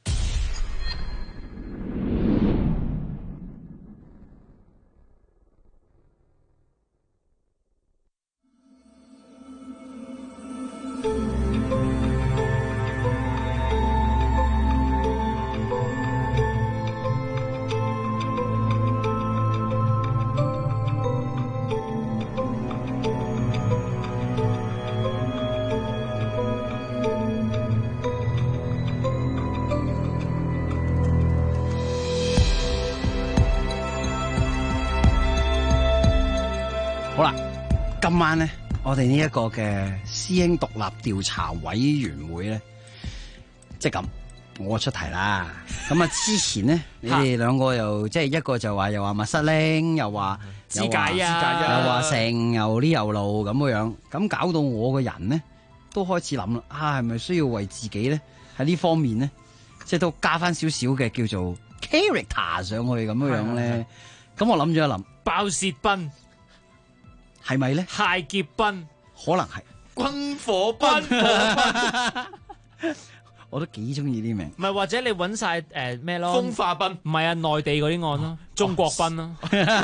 好啦，今晚咧，我哋呢一個嘅師兄獨立調查委員會咧，即係咁，我出題啦。咁啊，之前咧，你哋兩個又即係一個就話又話密室拎，又話
肢解啊，
又話成又呢又路咁樣，咁搞到我個人咧都開始諗啦，係咪需要為自己咧喺呢方面咧，即係都加翻少少嘅叫做 character 上去咁樣咧？咁我諗咗一諗，
爆竊賓。
係咪咧？
械劫賓
可能係
軍火賓，
我都幾中意啲名。
唔係，或者你揾晒咩咯？風化賓唔係啊，內地嗰啲案咯，中國賓咯。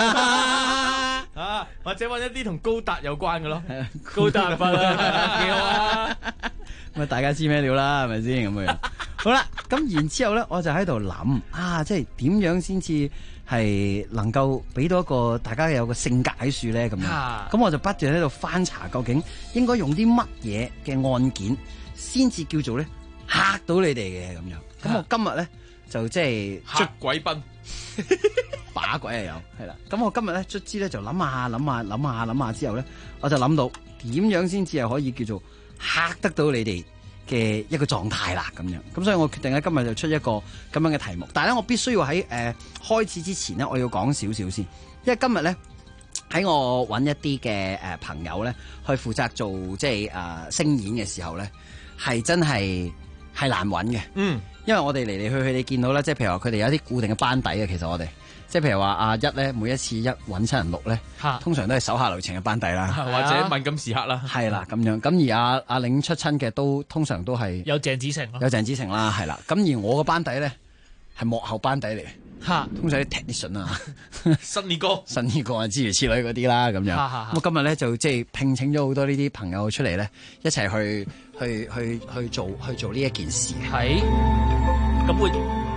啊，或者揾一啲同高達有關嘅咯，
高達賓啊，幾好啊！
咁啊，大家知咩料啦，係咪先咁樣？好啦，咁然之後咧，我就喺度諗啊，即係點樣先至係能夠俾到一個大家有個性格喺處咧咁樣。咁我就不斷喺度翻查，究竟應該用啲乜嘢嘅案件先至叫做咧嚇到你哋嘅咁樣。咁我今日咧就即係
嚇鬼賓。
把鬼又有，係啦。咁我今日咧卒之咧就諗下之後咧，我就諗到點樣先至係可以叫做嚇得到你哋嘅一個狀態啦咁樣。咁所以我決定咧今日就出一個咁樣嘅題目。但係咧我必須要喺開始之前咧，我要講少少先，因為今日咧喺我揾一啲嘅朋友咧去負責做即係聲演嘅時候咧，係真係難揾嘅。因為我哋嚟嚟去去，你見到咧，即係譬如話佢哋有一啲固定嘅班底嘅。其實我哋即係譬如話阿一咧，每一次一揾七人六咧，通常都係手下留情嘅班底啦，
或者敏感時刻啦，
係啦咁樣。咁而阿領出親嘅都通常都係
有鄭子誠咯，
有鄭子誠啦，係啦。咁而我個班底咧係幕後班底嚟嘅，通常啲 technician 啊、
新意歌啊，諸
如此類嗰啲啦咁樣。咁我今日咧就即係聘請咗好多呢啲朋友出嚟咧，一齊去做呢一件事。
係。咁會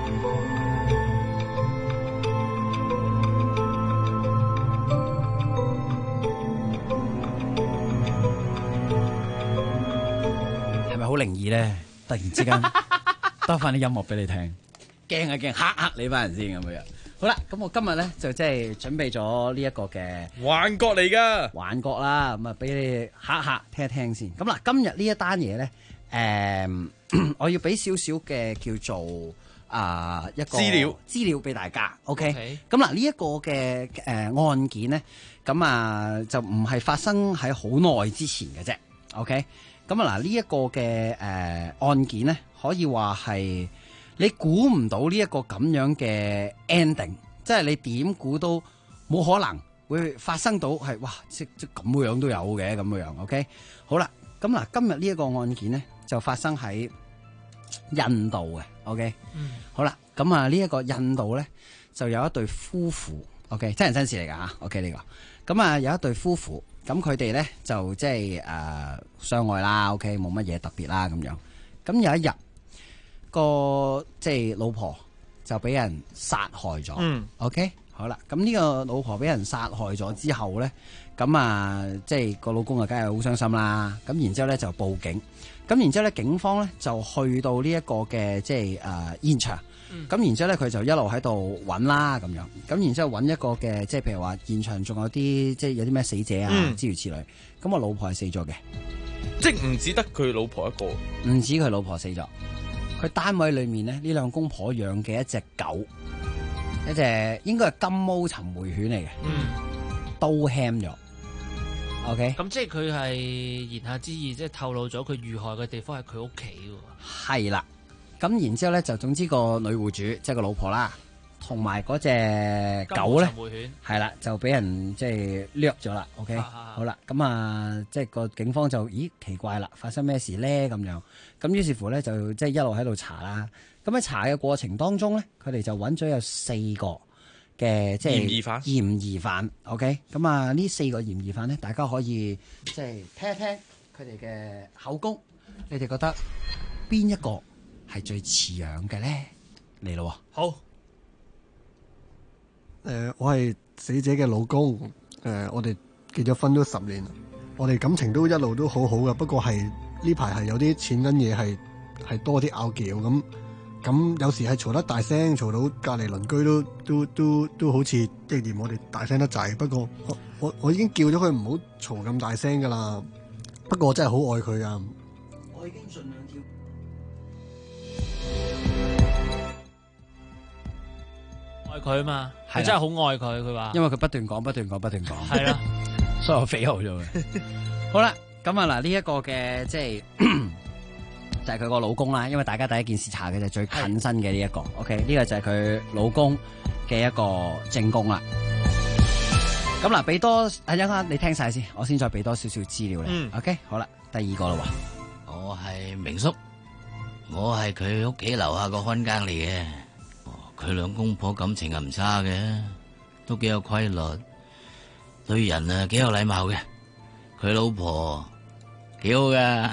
係咪好靈異咧？突然之間得翻啲音樂俾你聽，驚啊驚，嚇你班人先咁樣。好啦，咁我今日咧就即係準備咗呢一個嘅
幻覺嚟噶，
幻覺啦，咁啊俾你嚇聽一聽先。咁嗱，今日呢一單嘢咧，我要俾少少嘅叫做一個資料俾大家 ，OK？ 咁嗱呢一個嘅案件咧，咁就唔係發生喺好耐之前嘅啫 ，OK？ 咁嗱呢一個嘅案件咧，可以話係你估唔到呢一個咁樣嘅 ending， 即係你點估都冇可能會發生到係哇，即咁樣都有嘅咁樣 ，OK？ 好啦，咁嗱今日呢一個案件咧就發生喺印度嘅 ，OK？ 好啦，咁呢一個印度咧就有一對夫婦 ，OK？ 真人真事嚟噶吓 ，OK 呢個，咁有一對夫婦，咁佢哋咧就即係相愛啦 ，OK？ 冇乜嘢特別啦咁樣，咁有一日個即係老婆就俾人殺害咗，OK？ 好啦，咁呢個老婆俾人殺害咗之後咧，咁即係個老公梗係好傷心啦，咁然之後咧就報警。咁然之後咧，警方咧就去到呢一個嘅即係現場， 咁然之後咧，佢就一路喺度揾啦咁樣。咁然之後揾一個嘅，即係譬如話現場仲有啲即係有啲咩死者啊諸如此類。咁我老婆係死咗嘅，
即係唔止得佢老婆一個，
唔止佢老婆死咗。佢單位裏面咧，呢兩公婆養嘅一隻狗，一隻應該係金毛尋回犬嚟嘅，都 ham 咗。OK，
咁即係佢係言下之意，即係透露咗佢遇害嘅地方係佢屋企喎。
係啦，咁然之後咧就總之個女戶主即係個老婆啦，同埋嗰隻狗咧，係啦就俾人即係掠咗啦。OK，好啦，咁啊即係個警方就咦奇怪啦，發生咩事咧咁樣？咁於是乎咧就即係一路喺度查啦。咁喺查嘅過程當中咧，佢哋就揾咗有4個嘅即係嫌疑犯 ，OK， 咁啊呢4個嫌疑犯咧，大家可以即係聽一聽佢哋嘅口供，你哋覺得邊一個係最似樣嘅咧？嚟咯，
好，
我係死者嘅老公，我哋結咗婚都10年，我哋感情都一路都好好嘅，不過係呢排係有啲錢跟嘢係多啲拗撬咁有時係嘈得大聲，嘈到隔離鄰居都好似即係嫌我哋大聲得滯。不過我已經叫咗佢唔好嘈咁大聲噶啦。不過我真係好愛佢噶。
我已經盡量叫。
愛佢啊嘛，係真係好愛佢。佢話，
因為佢不斷講，
係啦，
所以我肥好咗嘅。好啦，咁啊嗱，呢一個嘅即係。就係佢個老公啦，因為大家第一件事查嘅就係最近身嘅呢一個 ，OK， 呢個就係佢老公嘅一個證供啦。咁嗱，俾多一陣你聽晒先，我先再俾多少少資料你。OK， 好啦，第2個啦喎。
我係明叔，我係佢屋企樓下個看更嚟嘅。佢兩公婆感情唔差嘅，都幾有規律，對人啊幾有禮貌嘅。佢老婆幾好噶。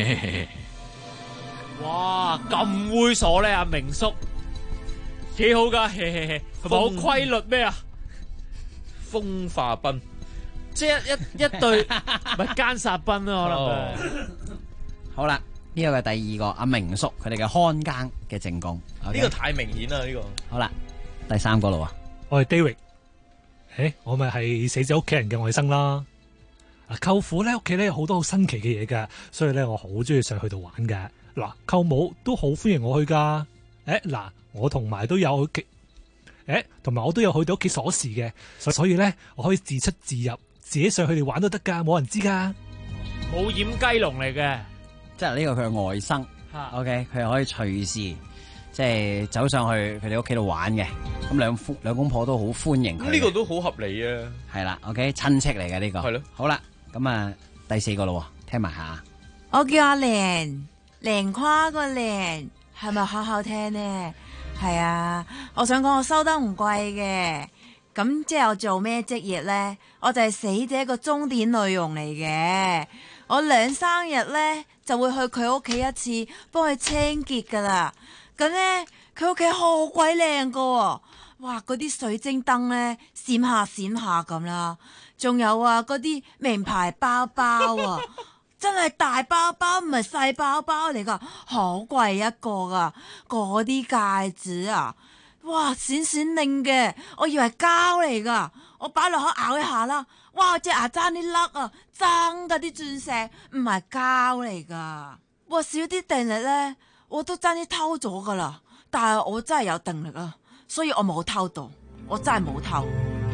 哇，咁猥瑣咧，阿明叔，幾好噶，同埋好規律咩啊？
風化賓，
即係一對咪奸殺賓咯，可能。
好啦，呢個係第2個阿明叔佢哋嘅看更嘅證供。
呢個太明顯啦，呢個。
好啦，第3個啦。
我係 David，我咪係死者屋企人嘅外甥啦。舅父咧屋企咧有好多好新奇嘅嘢噶，所以咧我好中意上去度玩噶。嗱，舅母都好歡迎我去噶。嗱，我同埋都有去，同埋我都有去到屋企鎖匙嘅，所以咧我可以自出自入，自己上去哋玩都得噶，冇人知噶。
冇掩雞籠嚟嘅，
即係呢個佢係外甥，OK， 佢係可以隨時即係走上去佢哋屋企度玩嘅。咁兩公婆都好歡迎佢。
咁呢個都好合理啊。
係啦 ，OK， 親戚嚟嘅呢個。
係咯。
好啦，咁啊第4個咯，聽埋下。
我叫阿蓮。蓮花個蓮係咪好好聽呢？係啊，我想講我收得唔貴嘅，咁即係我做咩職業呢？我就係死者個鐘點內容嚟嘅。我2生日呢就會去佢屋企一次，幫佢清潔噶啦。咁呢，佢屋企好鬼靚噶，哇！嗰啲水晶燈呢閃下閃下咁啦，仲有啊嗰啲名牌包包啊。真係大包包唔係細包包嚟噶，好貴一個噶。嗰啲戒指啊，哇閃閃亮嘅，我以為膠嚟噶，我擺落口咬一下啦，哇隻牙爭啲甩啊，爭噶啲鑽石，唔係膠嚟噶。哇少啲定力咧，我都爭啲偷咗噶啦，但係我真係有定力啊，所以我冇偷到，我真係冇偷。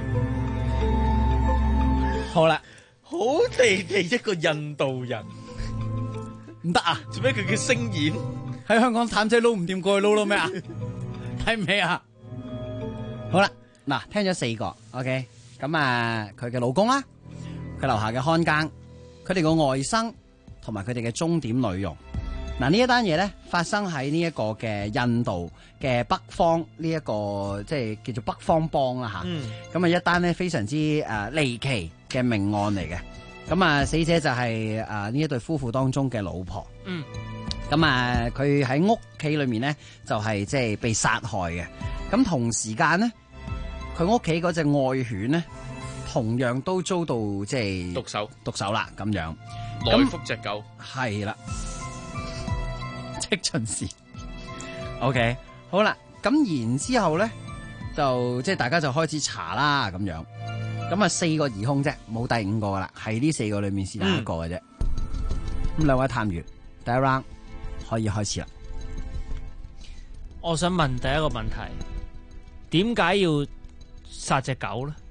好啦。
好地地一個印度人，
唔得啊！
做咩佢叫星演？
喺香港譚仔撈唔掂，過去撈咯咩啊？睇唔起啊！好啦，嗱，聽咗4個 ，OK， 咁啊，佢嘅老公啦，佢樓下嘅看更，佢哋個外甥，同埋佢哋嘅鐘點女傭。嗱，呢一單嘢咧，發生喺呢一個嘅印度嘅北方呢一個即係叫做北方邦啦吓。咁啊，一單咧非常之離奇嘅命案嚟嘅。咁啊，死者就係呢一對夫婦當中嘅老婆。咁啊，佢喺屋企裏面咧就係即係被殺害嘅。咁同時間咧，佢屋企嗰隻愛犬咧，同樣都遭到即係毒手啦咁樣。
來福隻狗
係啦。即秦氏 ，OK， 好啦， 咁然之後咧，就即係大家就開始查啦咁樣。咁啊4個疑兇啫，冇第5個噶啦，係呢4個裏面是但一個嘅啫。咁2位探員，第一 round 可以開始啦。
我想問第一個問題，點解要殺隻狗咧？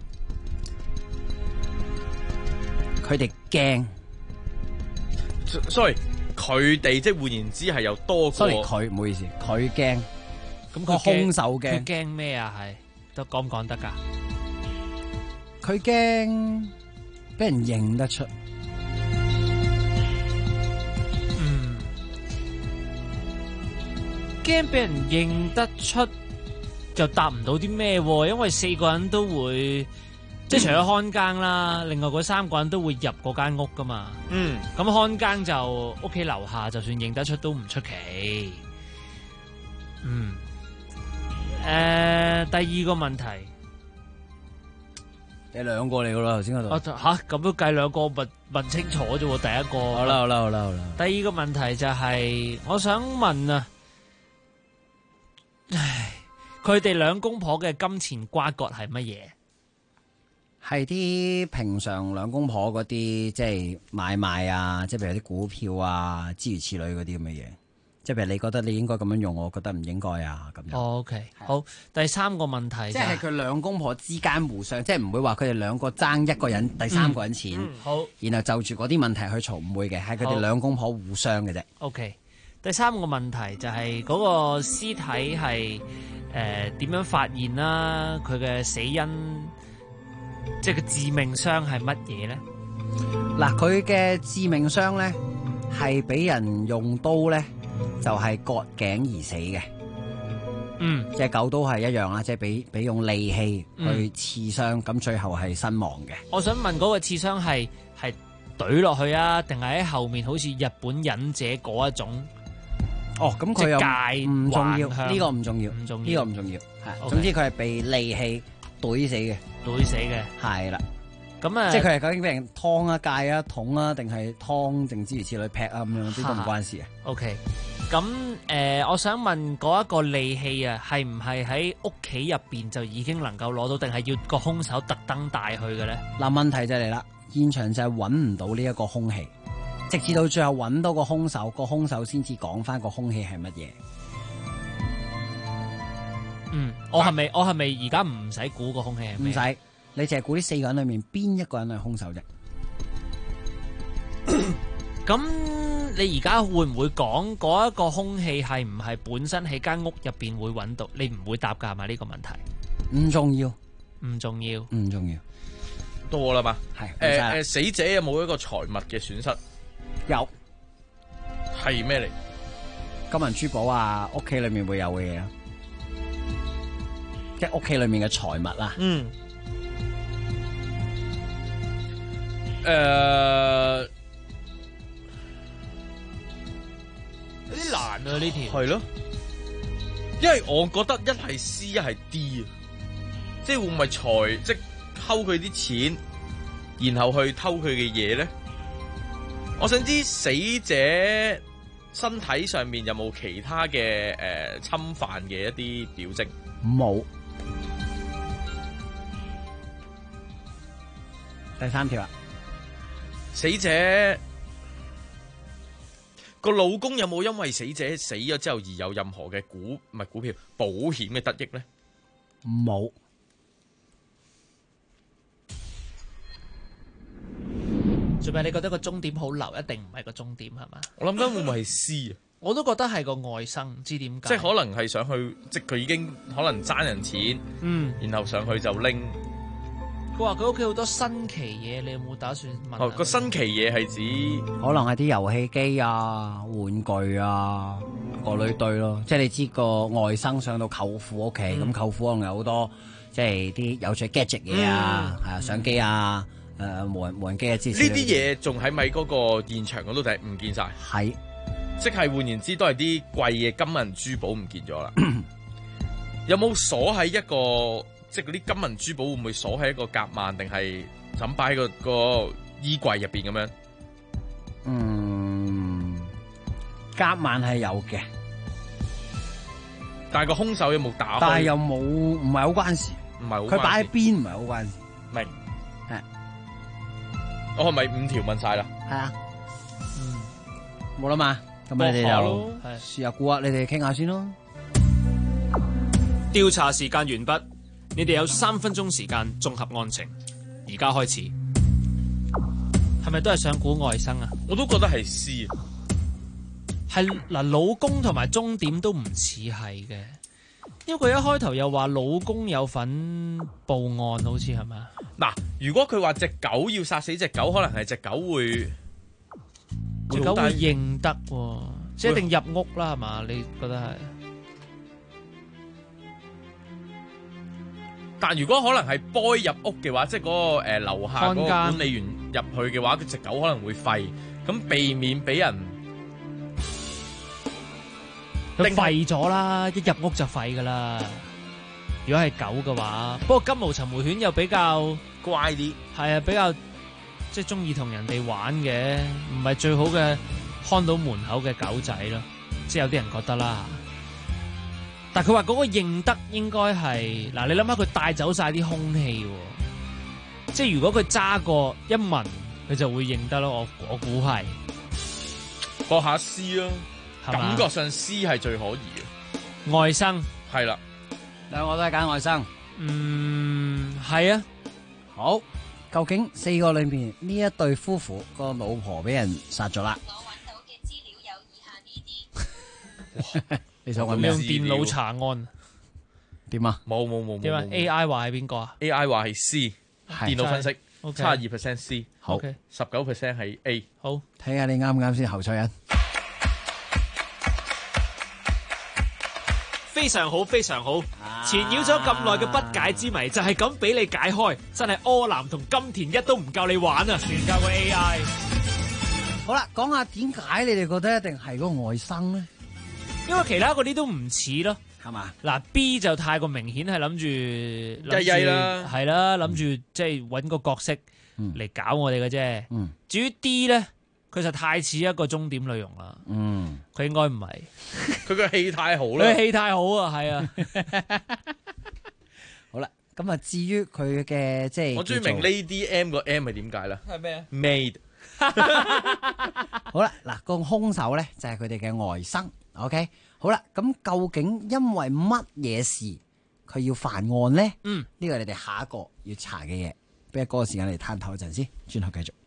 佢哋驚。
sorry， 佢哋即係換言之係有多個。
sorry， 佢唔好意思，佢驚。
咁
個兇手驚。
佢驚咩啊？係都講唔講得噶？
佢驚俾人認得出。
驚俾人認得出，就答唔到啲咩，因為4個人都會，即係除咗看更啦，另外嗰3個人都會入嗰間屋噶嘛。咁看更就屋企樓下，就算認得出都唔出奇。第二個問題，
你2個嚟噶啦，頭先嗰度。
咁都計2個，問清楚啫。第一個。
好啦。
第二個問題就係，我想問啊。佢哋2公婆嘅金錢瓜葛係乜嘢？
係啲平常2公婆嗰啲，即係買賣啊，即係譬如啲股票啊，諸如此類嗰啲咁嘅嘢。即係譬如你覺得你應該咁樣用，我覺得唔應該啊，咁樣。
OK， 好。第3個問題，
即係佢2公婆之間互相，即係唔會話佢哋2個爭一個人、第3個人錢。
好。
然後就住嗰啲問題去嘈，唔會嘅，係佢哋2公婆互相嘅啫。
OK。第3個問題就係嗰個屍體係點樣發現啦？佢嘅死因，即係個致命傷係乜嘢咧？
嗱，佢嘅致命傷咧係俾人用刀咧，就係割頸而死嘅。隻狗都係一樣啦，即係俾用利器去刺傷，咁最後係身亡嘅。
我想問嗰個刺傷係懟落去啊，定係喺後面好似日本忍者嗰一種？
咁佢又唔重要，呢個唔重要，
呢
個唔重要。係，總之佢係被利器懟死嘅，係啦。咁即係佢係究竟俾人劏啊、戒啊、捅啊，定係劏定諸如此類劈啊咁樣，啲都唔關事嘅。
OK，咁我想問嗰一個利器啊，係唔係喺屋企入邊就已經能夠攞到，定係要個兇手特登帶去嘅咧？
嗱，問題就嚟啦，現場就係揾唔到呢一個兇器。直至到最後揾到個兇手，個兇手先至講翻個兇器係乜嘢。
我係咪而家唔使估個兇器係咩？
唔使，你淨係估呢4個人裏面邊一個人係兇手啫。
咁你而家會唔會講嗰一個兇器係唔係本身喺間屋入邊會揾到？你唔會答㗎係咪呢個問題？
唔重要，
唔重要，
唔重要。
到我啦嘛。
係。
死者有冇一個財物嘅損失？
有。
係咩嚟？
金銀珠寶啊，屋企裏面會有嘅嘢啦，即係屋企裏面嘅財物啦。
有啲難啊呢條。
係咯，因為我覺得一係 C 一係 D 啊，即係會唔會即係偷佢啲錢，然後去偷佢嘅嘢咧？我想知死者身體上面有冇其他嘅侵犯嘅一啲表徵？
冇。第3條啦，
死者個老公有冇因為死者死咗之後而有任何嘅股票保險嘅得益咧？
冇。
最尾你覺得個終點好流，一定唔係個終點係嘛？
我諗緊會唔會係 C 啊？
我都覺得係個外甥，唔知點解。
即係可能係上去，即係佢已經可能爭人錢，然後上去就拎。
佢話佢屋企好多新奇嘢，你有冇打算問？
個新奇嘢係指
可能係啲遊戲機啊、玩具啊嗰類堆咯。即係你知個外甥上到舅父屋企，咁舅父可能有好多即係啲有趣 gadget 嘢啊，係啊，相機啊。無人機嘅知識，
呢啲嘢仲喺咪嗰個現場嗰度定係唔見晒？
係，
即係換言之，都係啲貴嘅金銀珠寶唔見咗啦。有冇鎖喺一個，即係嗰啲金銀珠寶會唔會鎖喺一個夾萬，定係就咁擺喺個衣櫃入邊咁樣？
夾萬係有嘅，
但係個兇手有冇打開？
但係又冇，唔係好關事，
唔係好關事。
佢擺喺邊唔係好關事。
明。
係。
我係咪5條問晒啦？
係啊。冇啦嘛，咁你哋就試下估啊，你哋傾下先咯。
調查時間完畢，你哋有3分鐘時間綜合案情，而家開始。係咪都係想估外甥啊？
我都覺得係 C。
係嗱，老公同埋終點都唔似係嘅，因為佢一開頭又話老公有份報案，好似係咪？
嗱，如果佢話隻狗要殺死隻狗，可能係隻狗會
認得喎，即係一定入屋啦，係嘛？你覺得係？
但如果可能係 boy 入屋嘅話，即係嗰個樓下嗰個管理員入去嘅話，佢隻狗可能會吠，咁避免俾人
佢吠咗啦，一入屋就吠噶啦。如果係狗嘅話，不過金毛尋回犬又比較
乖啲，
係啊，比較即係中意同人哋玩嘅，唔係最好嘅看到門口嘅狗仔咯，即係有啲人覺得啦。但佢話嗰個認得應該係嗱，你諗下佢帶走晒啲空氣，即係如果佢揸過一聞，佢就會認得咯。我估係
博下 C 咯，感覺上 C 係最可疑嘅。
外甥
係啦，
兩個都係揀外甥。
係啊。
好，究竟4個裏面呢一對夫婦個老婆俾人殺咗啦？我揾到嘅資料有以下呢啲。你想揾咩？
用電腦查案
點啊？
冇
點啊 ？AI 話係邊個啊
？AI 話係 C， 電腦分析72% C，
好
，19% 係 A。
好，
睇下你啱唔啱先，侯賽人。
非常好，非常好。纏繞咗咁耐嘅不解之謎，就係咁俾你解開，真係柯南同金田一都唔夠你玩啊！全靠個 AI。
好啦，講下點解你哋覺得一定係嗰個外甥咧？
因為其他嗰啲都唔似咯，
係嘛？
嗱 B 就太過明顯係諗住
曳啦，
係啦，諗住即係揾個角色嚟搞我哋嘅啫。至於 D 咧，佢就太似一個終點內容啦。佢應該唔係，
佢個戲太好啦，
佢戲太好啊，係啊。
好啦，咁啊，至於佢嘅即係，
我最明 Lady M 個 M 係點解啦？
係咩啊
？Maid。
好啦，嗱，個兇手咧就係佢哋嘅外甥。OK， 好啦，咁究竟因為乜嘢事佢要犯案咧？呢個係你哋下一個要查嘅嘢，俾嗰個時間嚟探討一陣先，轉頭繼續。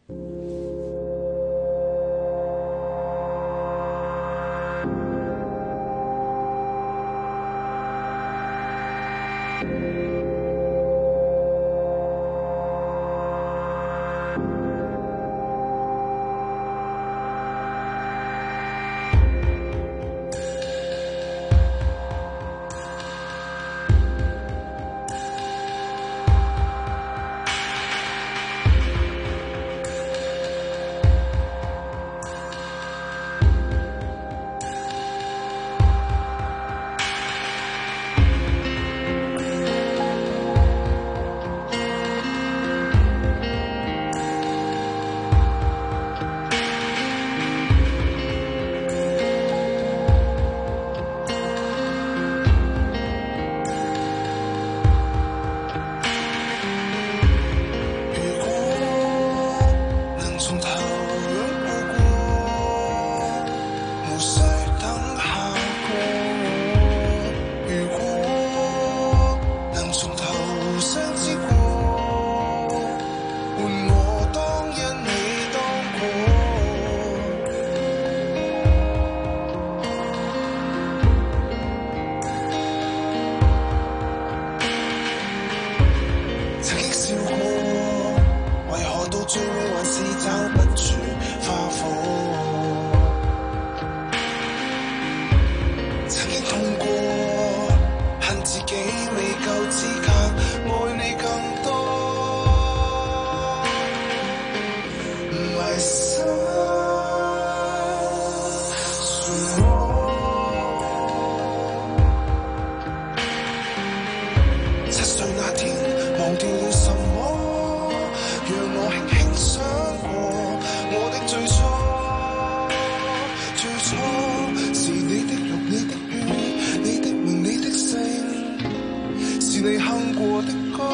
你哼過的歌。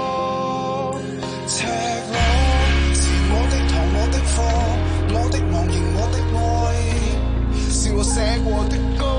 赤裸是我的糖，我的課，我的忘形，我的愛，是我寫過的歌。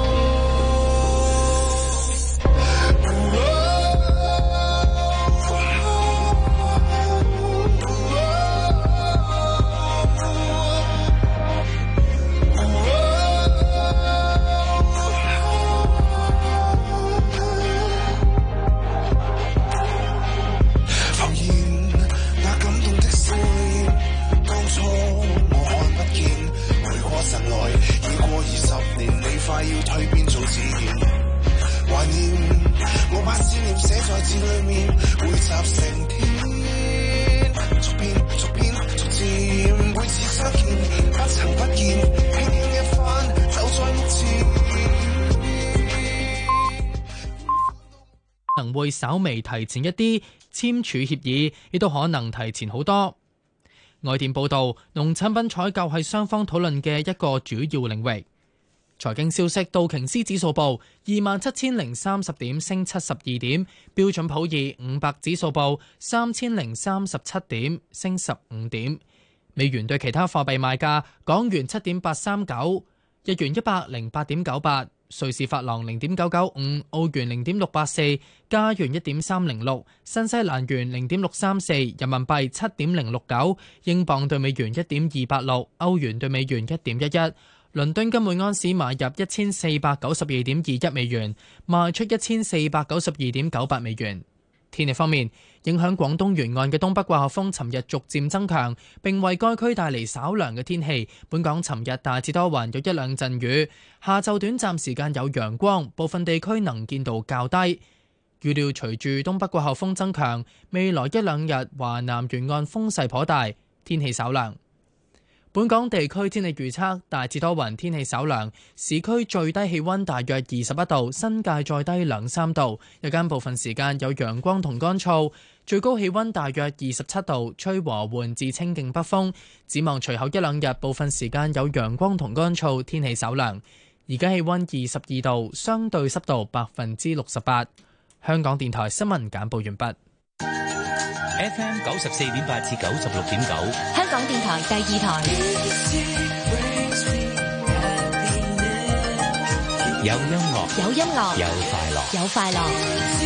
快要蛻變做自然，懷念我把思念寫在字裡面，匯集成天，逐篇逐篇逐漸，每次相見不曾不見，輕輕一番就在目前。
可能會稍微提前一啲簽署協議，亦都可能提前好多。外電報導，農產品採購係雙方討論嘅一個主要領域。財經消息，道瓊斯指數報27,030點，升72點；標準普爾500指數報3037點，升15點。美元對其他貨幣賣價：港元7.839，日元108.98，瑞士法郎0.995，澳元0.684，加元1.306，新西蘭元0.634，人民幣7.069，英鎊對美元1.286，歐元對美元1.11。倫敦金每安士買入1492.21美元，賣出1492.98美元。天氣方面，影響廣東沿岸嘅東北季候風尋日逐漸增強，並為該區帶嚟稍涼嘅天氣。本港尋日大致多雲，有一兩陣雨，下晝短暫時間有陽光，部分地區能見度較低。預料隨住東北季候風增強，未來一兩日華南沿岸風勢頗大，天氣稍涼。本港地區天氣預測，大致多雲，天氣稍涼，市區最低氣溫大約21度，新界再低2-3度，日間部分時間有陽光同乾燥，最高氣溫大約27度，吹和緩至清勁北風。展望隨後一兩日，部分時間有陽光同乾燥，天氣稍涼。而家氣溫22度，相對濕度68%。香港電台新聞簡報完畢。
FM 94.8至96.9，
香港電台第二台。
有音樂，
有音樂，
有快樂，
有快樂。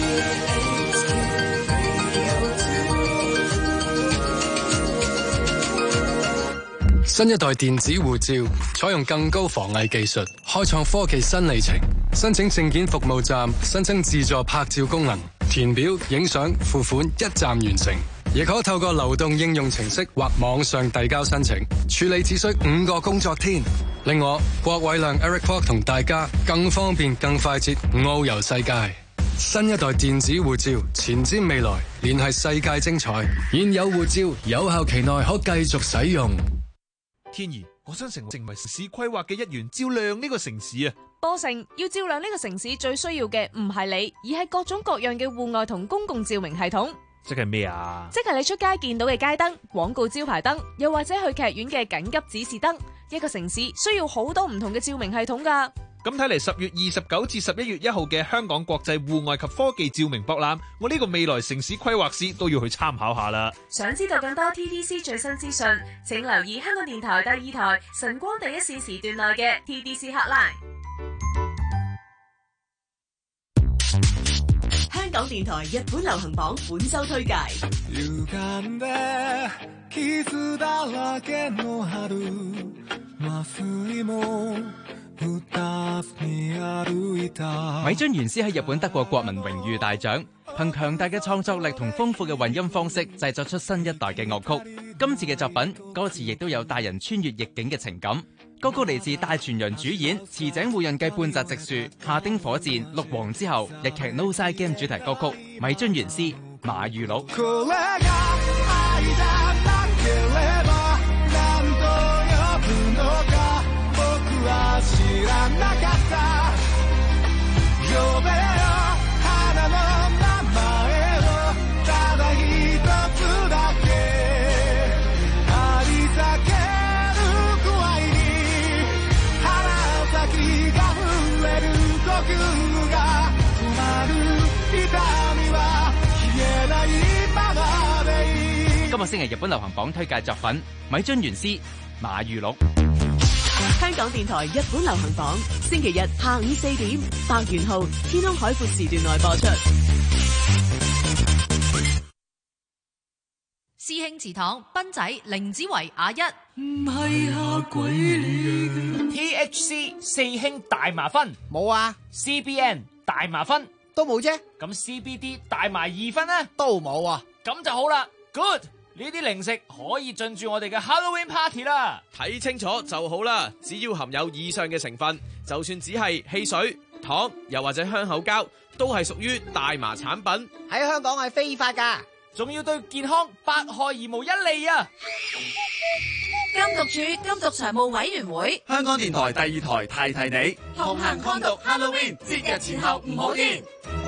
新一代電子護照採用更高防偽技術，開創科技新里程。申請證件服務站新增自助拍照功能，填表、影相、付款一站完成。亦可透過流動應用程式或網上遞交申請，處理只需5個工作天。令我郭偉亮 Eric Kwok 同大家更方便、更快捷遨遊世界。新一代電子護照前瞻未來，聯繫世界精彩。現有護照有效期內可繼續使用。
天兒，我想成為城市規劃嘅一員，照亮呢個城市啊！
波城要照亮呢個城市，最需要嘅唔係你，而係各種各樣嘅戶外同公共照明系統。
即係咩啊？
即係你出街見到嘅街燈、廣告招牌燈，又或者去劇院嘅緊急指示燈。一個城市需要好多唔同嘅照明系統㗎。
咁睇嚟10月29至11月1號嘅香港國際戶外及科技照明博覽，我呢個未來城市規劃師都要去參考下啦。
想知道更多 TDC 最新資訊，請留意香港電台第2台晨光第一線時段內嘅 TDC Hotline。香港電台日本流行榜本周推介。
米津玄師喺日本得過國民榮譽大獎，憑強大嘅創作力同豐富嘅混音方式，製作出新一代嘅樂曲。今次嘅作品歌詞亦都有帶人穿越逆境嘅情感。歌曲嚟自大泉洋主演、池井戶潤繼半澤直樹、夏丁火箭、六王之後日劇 No Side Game 主題歌曲《米津玄師馬語錄》。
が埋まる痛みは
今個星期日本流行榜推介作品米津玄師《馬語錄》。
香港電台日本流行榜，星期日下午4點，百元號天空海闊時段內播出。
師兄祠堂、斌仔、凌子維、阿一，
唔係下鬼嚟嘅。
THC 四兄大麻酚
冇啊
，CBN 大麻酚
都冇啫。
咁 CBD 大麻二酚呢？
都冇啊。
咁就好啦 ，Good。呢啲零食可以進駐我哋嘅 Halloween Party 啦。
睇清楚就好啦，只要含有以上嘅成分，就算只係汽水、糖又或者香口膠，都係屬於大麻產品。
喺香港係非法㗎，
仲要對健康百害而無一利啊！
禁毒處禁毒常務委員會，
香港電台第二台提提你，
同行抗毒 Halloween 節日前後唔好見。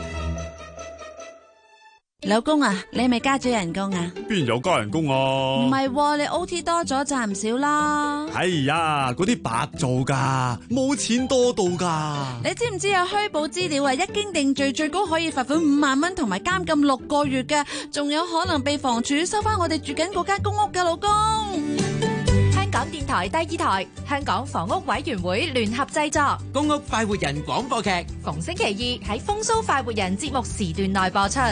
老公啊，你係咪加咗人工啊？
邊有加人工啊？
唔係喎，你 OT 多咗賺唔少啦。
哎呀，嗰啲白做噶，冇錢多到噶。
你知唔知有虛報資料啊？一經定罪，最高可以罰款5萬蚊，同埋監禁6個月嘅，仲有可能被房署收翻我哋住緊嗰間公屋嘅。老公，
香港電台第二台，香港房屋委員會聯合製作，
公屋快活人廣播劇，
逢星期二喺風騷快活人節目時段內播出。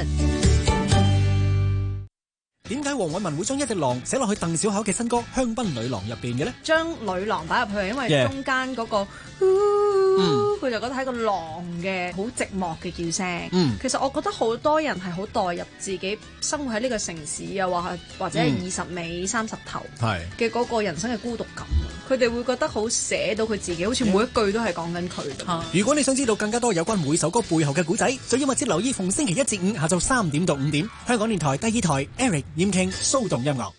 點解黃偉文會將一隻狼寫落去鄧小巧嘅新歌《香檳女郎》入邊嘅咧？
將女郎擺入去，因為中間嗰個，佢就覺得係個狼嘅好寂寞嘅叫聲。其實我覺得好多人係好代入自己生活喺呢個城市，又或者係20尾30頭嘅嗰個人生嘅孤獨感。佢哋會覺得好寫到佢自己，好似每一句都係講緊佢咁。
如果你想知道更加多有關每首歌背後嘅古仔，就要密切留意逢星期1至5下晝3點到5點，香港電台第二台 Eric 嚴傾騷動音樂。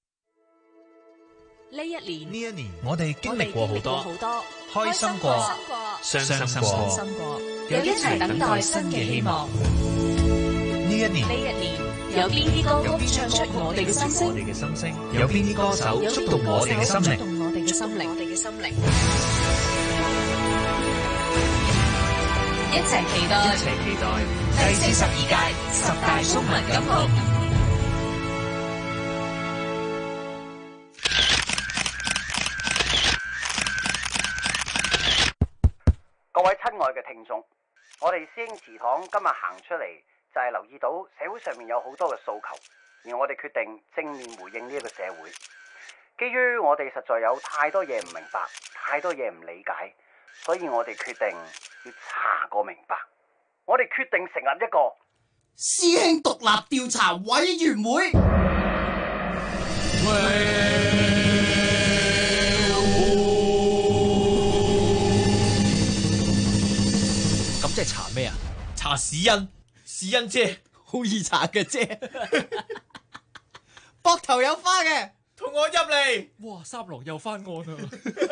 呢一年，
我哋經歷過好多，開心過，傷心過，
又一齊等待新嘅希望。
呢一年，
有邊啲歌曲唱出我哋嘅心聲？
有邊啲歌手觸動我哋嘅心靈？
一齊期待第42屆10大中文金曲。
各位親愛嘅聽眾，我哋師兄祠堂今日行出嚟，就係留意到社會上面有好多嘅訴求，而我哋決定正面回應呢一個社會。基於我哋實在有太多嘢唔明白，太多嘢唔理解，所以我哋決定要查個明白。我哋決定成立一個
師兄獨立調查委員會。
咁即係查咩啊？查屎恩，屎恩姐，
好易查嘅啫。膊頭有花嘅，
同我入嚟。
哇，三郎又翻案啦！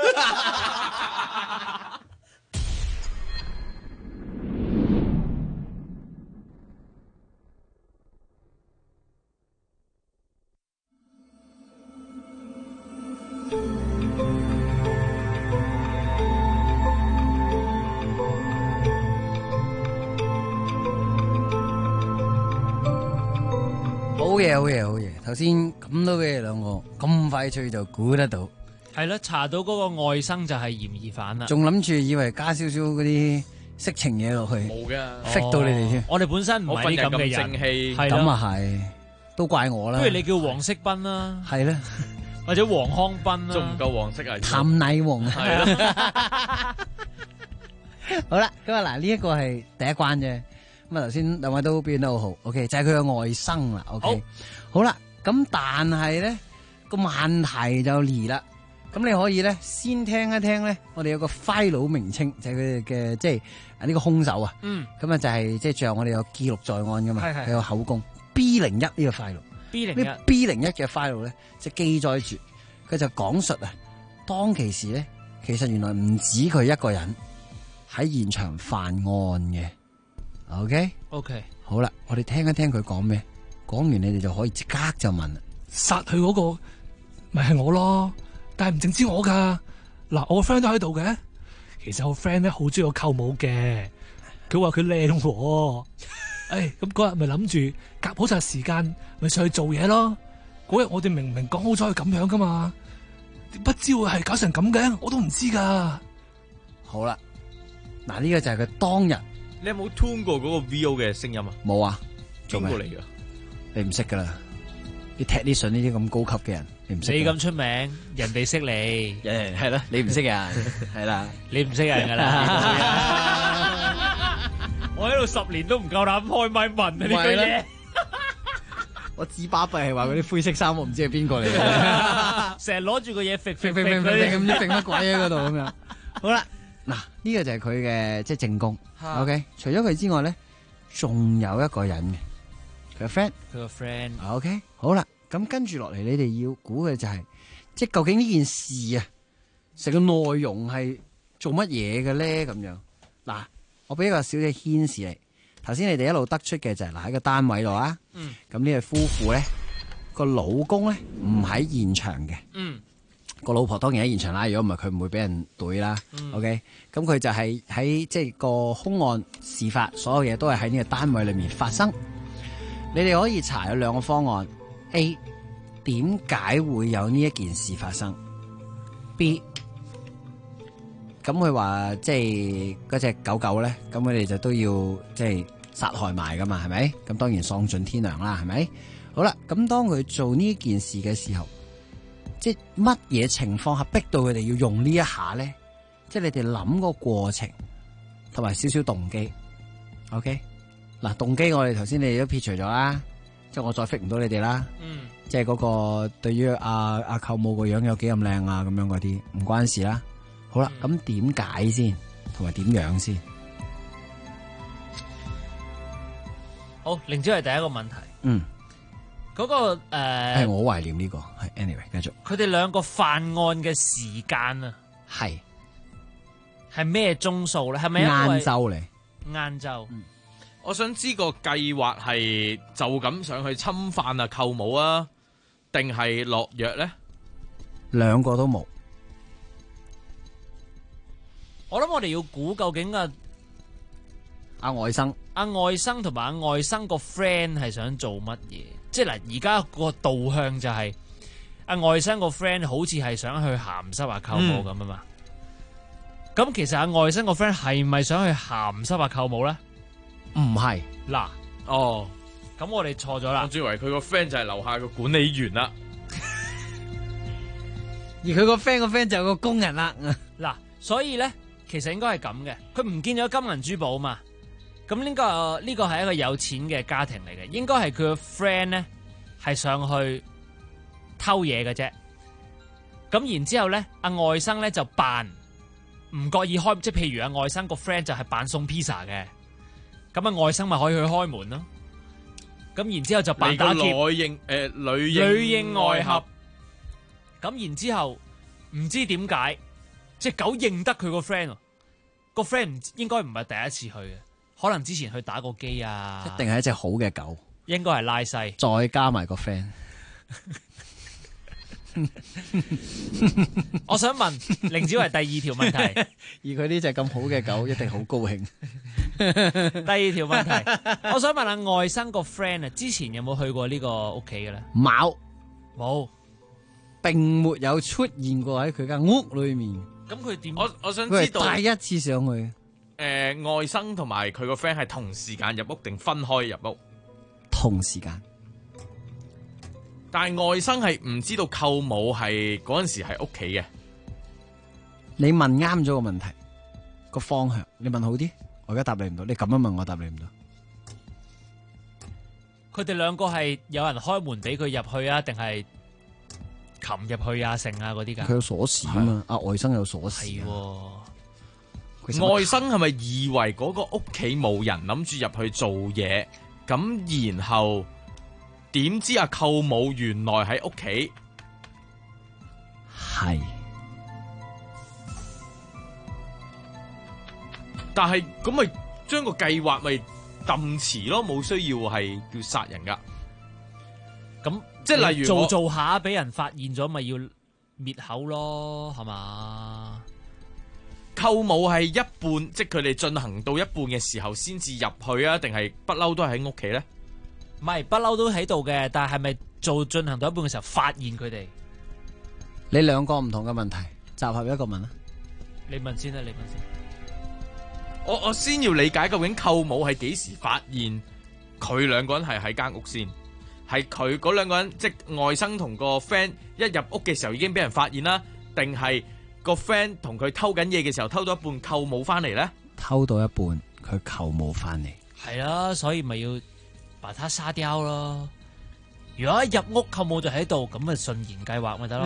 好嘢！頭先咁都俾你兩個咁快脆就估得到，
係啦，查到嗰個外甥就係嫌疑犯啦。
仲諗住以為加少少嗰啲色情嘢落去，
冇噶
，fit 到你哋添。
我哋本身唔係啲咁嘅人，
咁啊係，都怪我啦。
不如你叫黃色斌啦，
係啦，
或者黃康斌啦，
仲唔夠黃色啊？
譚乃黃
係啦。
好啦，咁啊嗱，呢一個係第一關啫。咁啊，頭先兩位都表現得好好 ，OK， 就係佢嘅外甥啦 ，OK， 好啦，咁但係咧個問題就嚟啦，咁你可以咧先聽一聽咧，我哋有個 file 名稱，就係佢哋嘅即係呢個兇手啊，咁啊就係即係最後我哋有記錄在案噶嘛，佢有口供 B01呢個 file，B01 嘅 file 咧就記載住，佢就講述啊，當其時咧其實原來唔止佢一個人喺現場犯案嘅。OK， 好啦，我哋聽一聽佢講咩，講完你哋就可以即刻就問啦。
殺佢嗰個咪係我咯，但係唔淨止我噶，嗱我個 friend 都喺度嘅。其實我 friend 咧好中意我舅母嘅，佢話佢靚，咁嗰日咪諗住夾好晒時間，咪上去做嘢咯。 嗰日我哋明明講好咗係咁樣噶嘛，不知會係搞成咁嘅，我都唔知噶。
好啦，嗱呢個就係佢當日。
你有冇 tune 過嗰個 VO 嘅聲音啊？
冇啊，
邊個嚟㗎？
你唔識噶啦，啲 technician 呢啲咁高級嘅人，你唔識。
你咁出名，人哋識你，
係啦，你唔識人，係啦，
你唔識人噶啦。我喺度10年都唔夠膽開咪問呢句嘢。
我自巴閉係話嗰啲灰色衫，我唔知係邊個嚟嘅，
成日攞住個嘢揈
咁揈乜鬼喺嗰度咁樣。好啦，嗱呢個就係佢嘅即係正宮。OK， 除咗佢之外咧，仲有一個人嘅，佢個 friend。
佢個 friend。
OK， 好啦，咁跟住落嚟，你哋要估嘅就係，即係究竟呢件事啊，成個內容係做乜嘢嘅咧？咁樣嗱，我俾一個小嘅牽示你。頭先你哋一路得出嘅就係嗱喺個單位度啊。咁呢對夫婦咧，個老公咧唔喺現場嘅。個老婆當然喺現場啦，如果唔係佢唔會俾人懟啦。OK， 咁佢就係喺即係個兇案事發，所有嘢都係喺呢個單位裏面發生。你哋可以查有兩個方案 ：A， 點解會有呢一件事發生 ；B， 咁佢話即係嗰隻狗狗咧，咁佢哋就都要即係殺害埋噶嘛，係咪？咁當然喪盡天良啦，係咪？好啦，咁當佢做呢件事嘅時候。即係乜嘢情況下逼到佢哋要用呢一下咧？即係你哋諗個過程同埋少少動機。OK， 嗱動機我哋頭先你哋都撇除咗啦，即係我再 fit 唔到你哋啦。即係嗰個對於阿舅母個樣有幾咁靚啊，咁樣嗰啲唔關事啦。好啦，咁點解先，同埋點樣先？
好，凌霄係第一個問題。嗰個
係我懷念呢個係 anyway 繼續。
佢哋兩個犯案嘅時間啊，係咩鐘數咧？係咪晏
晝嚟？
晏晝。
我想知個計劃係就咁上去侵犯舅母啊，定係落藥咧？
兩個都冇。
我諗我哋要估究竟
阿外甥
同埋阿外甥個 friend 係想做乜嘢？即係嗱，而家個導向就係阿外甥個 friend 好似係想去鹹濕阿舅母咁啊嘛。咁其實阿外甥個 friend 係咪想去鹹濕阿舅母咧？
唔係。
嗱，咁我哋錯咗啦。
我以為佢個 friend 就係樓下個管理員啦，
而佢個 friend 就係個工人啦。
嗱，所以咧，其實應該係咁嘅。佢唔見咗金銀珠寶嘛。咁呢個係一個有錢嘅家庭嚟嘅，應該係佢個 friend 咧係上去偷嘢嘅啫。咁然之後咧，阿外甥咧就扮唔覺意開，即係譬如阿外甥個 friend 就係扮送 pizza 嘅，咁阿外甥咪可以去開門咯。咁然之後就扮打劫，
女應外合。
咁然之後唔知點解，隻狗認得佢個 friend，個 friend 應該唔係第一次去嘅。可能之前去打過機啊，
一定係一隻好嘅狗，
應該係拉西，
再加埋個 friend。
我想問凌霄係第二條問題，
而佢呢隻咁好嘅狗一定好高興。
第二條問題，我想問下外甥個 friend 啊，之前有冇去過呢個屋企嘅咧？
冇，並沒有出現過喺佢間屋裏面。
咁佢點？
我想知道
第一次上去。
外甥同埋佢個 friend 係同時間入屋定分開入屋？
同時間，
但係外甥係唔知道舅母係嗰陣時喺屋企嘅。
你問啱咗個問題，個方向你問好啲，我而家答你唔到。你咁樣問我答你唔到。
佢哋兩個係有人開門俾佢入去啊，定係擒入去啊、剩啊嗰啲噶？
佢有鎖匙啊嘛，阿外甥有鎖匙。
外甥係咪以為嗰個屋企冇人，諗住入去做嘢？咁然後點知阿舅母原來喺屋企？
係，
但係咁咪將個計劃咪抌遲咯，冇需要係叫殺人噶。
咁
即係例如
做下俾人發現咗，咪要滅口咯，係嘛？
舅母係一半，即係佢哋進行到一半嘅時候先至入去啊？定係不嬲都係喺屋企咧？
唔係不嬲都喺度嘅，但係咪進行到一半嘅時候發現佢哋。
你兩個唔同嘅問題，集合一個問啦。
你問先啦，你問先。
我先要理解究竟舅母係幾時發現佢兩個人係喺間屋先？係佢嗰兩個人，即外甥同個 friend 一入屋嘅時候已經俾人發現啦，定係個 friend 同佢偷緊嘢嘅時候偷到一半，舅母翻嚟咧？
偷到一半，佢舅母翻嚟。
係啦，所以咪要把他沙雕咯。如果一入屋舅母就喺度，咁咪順延計劃咪得咯。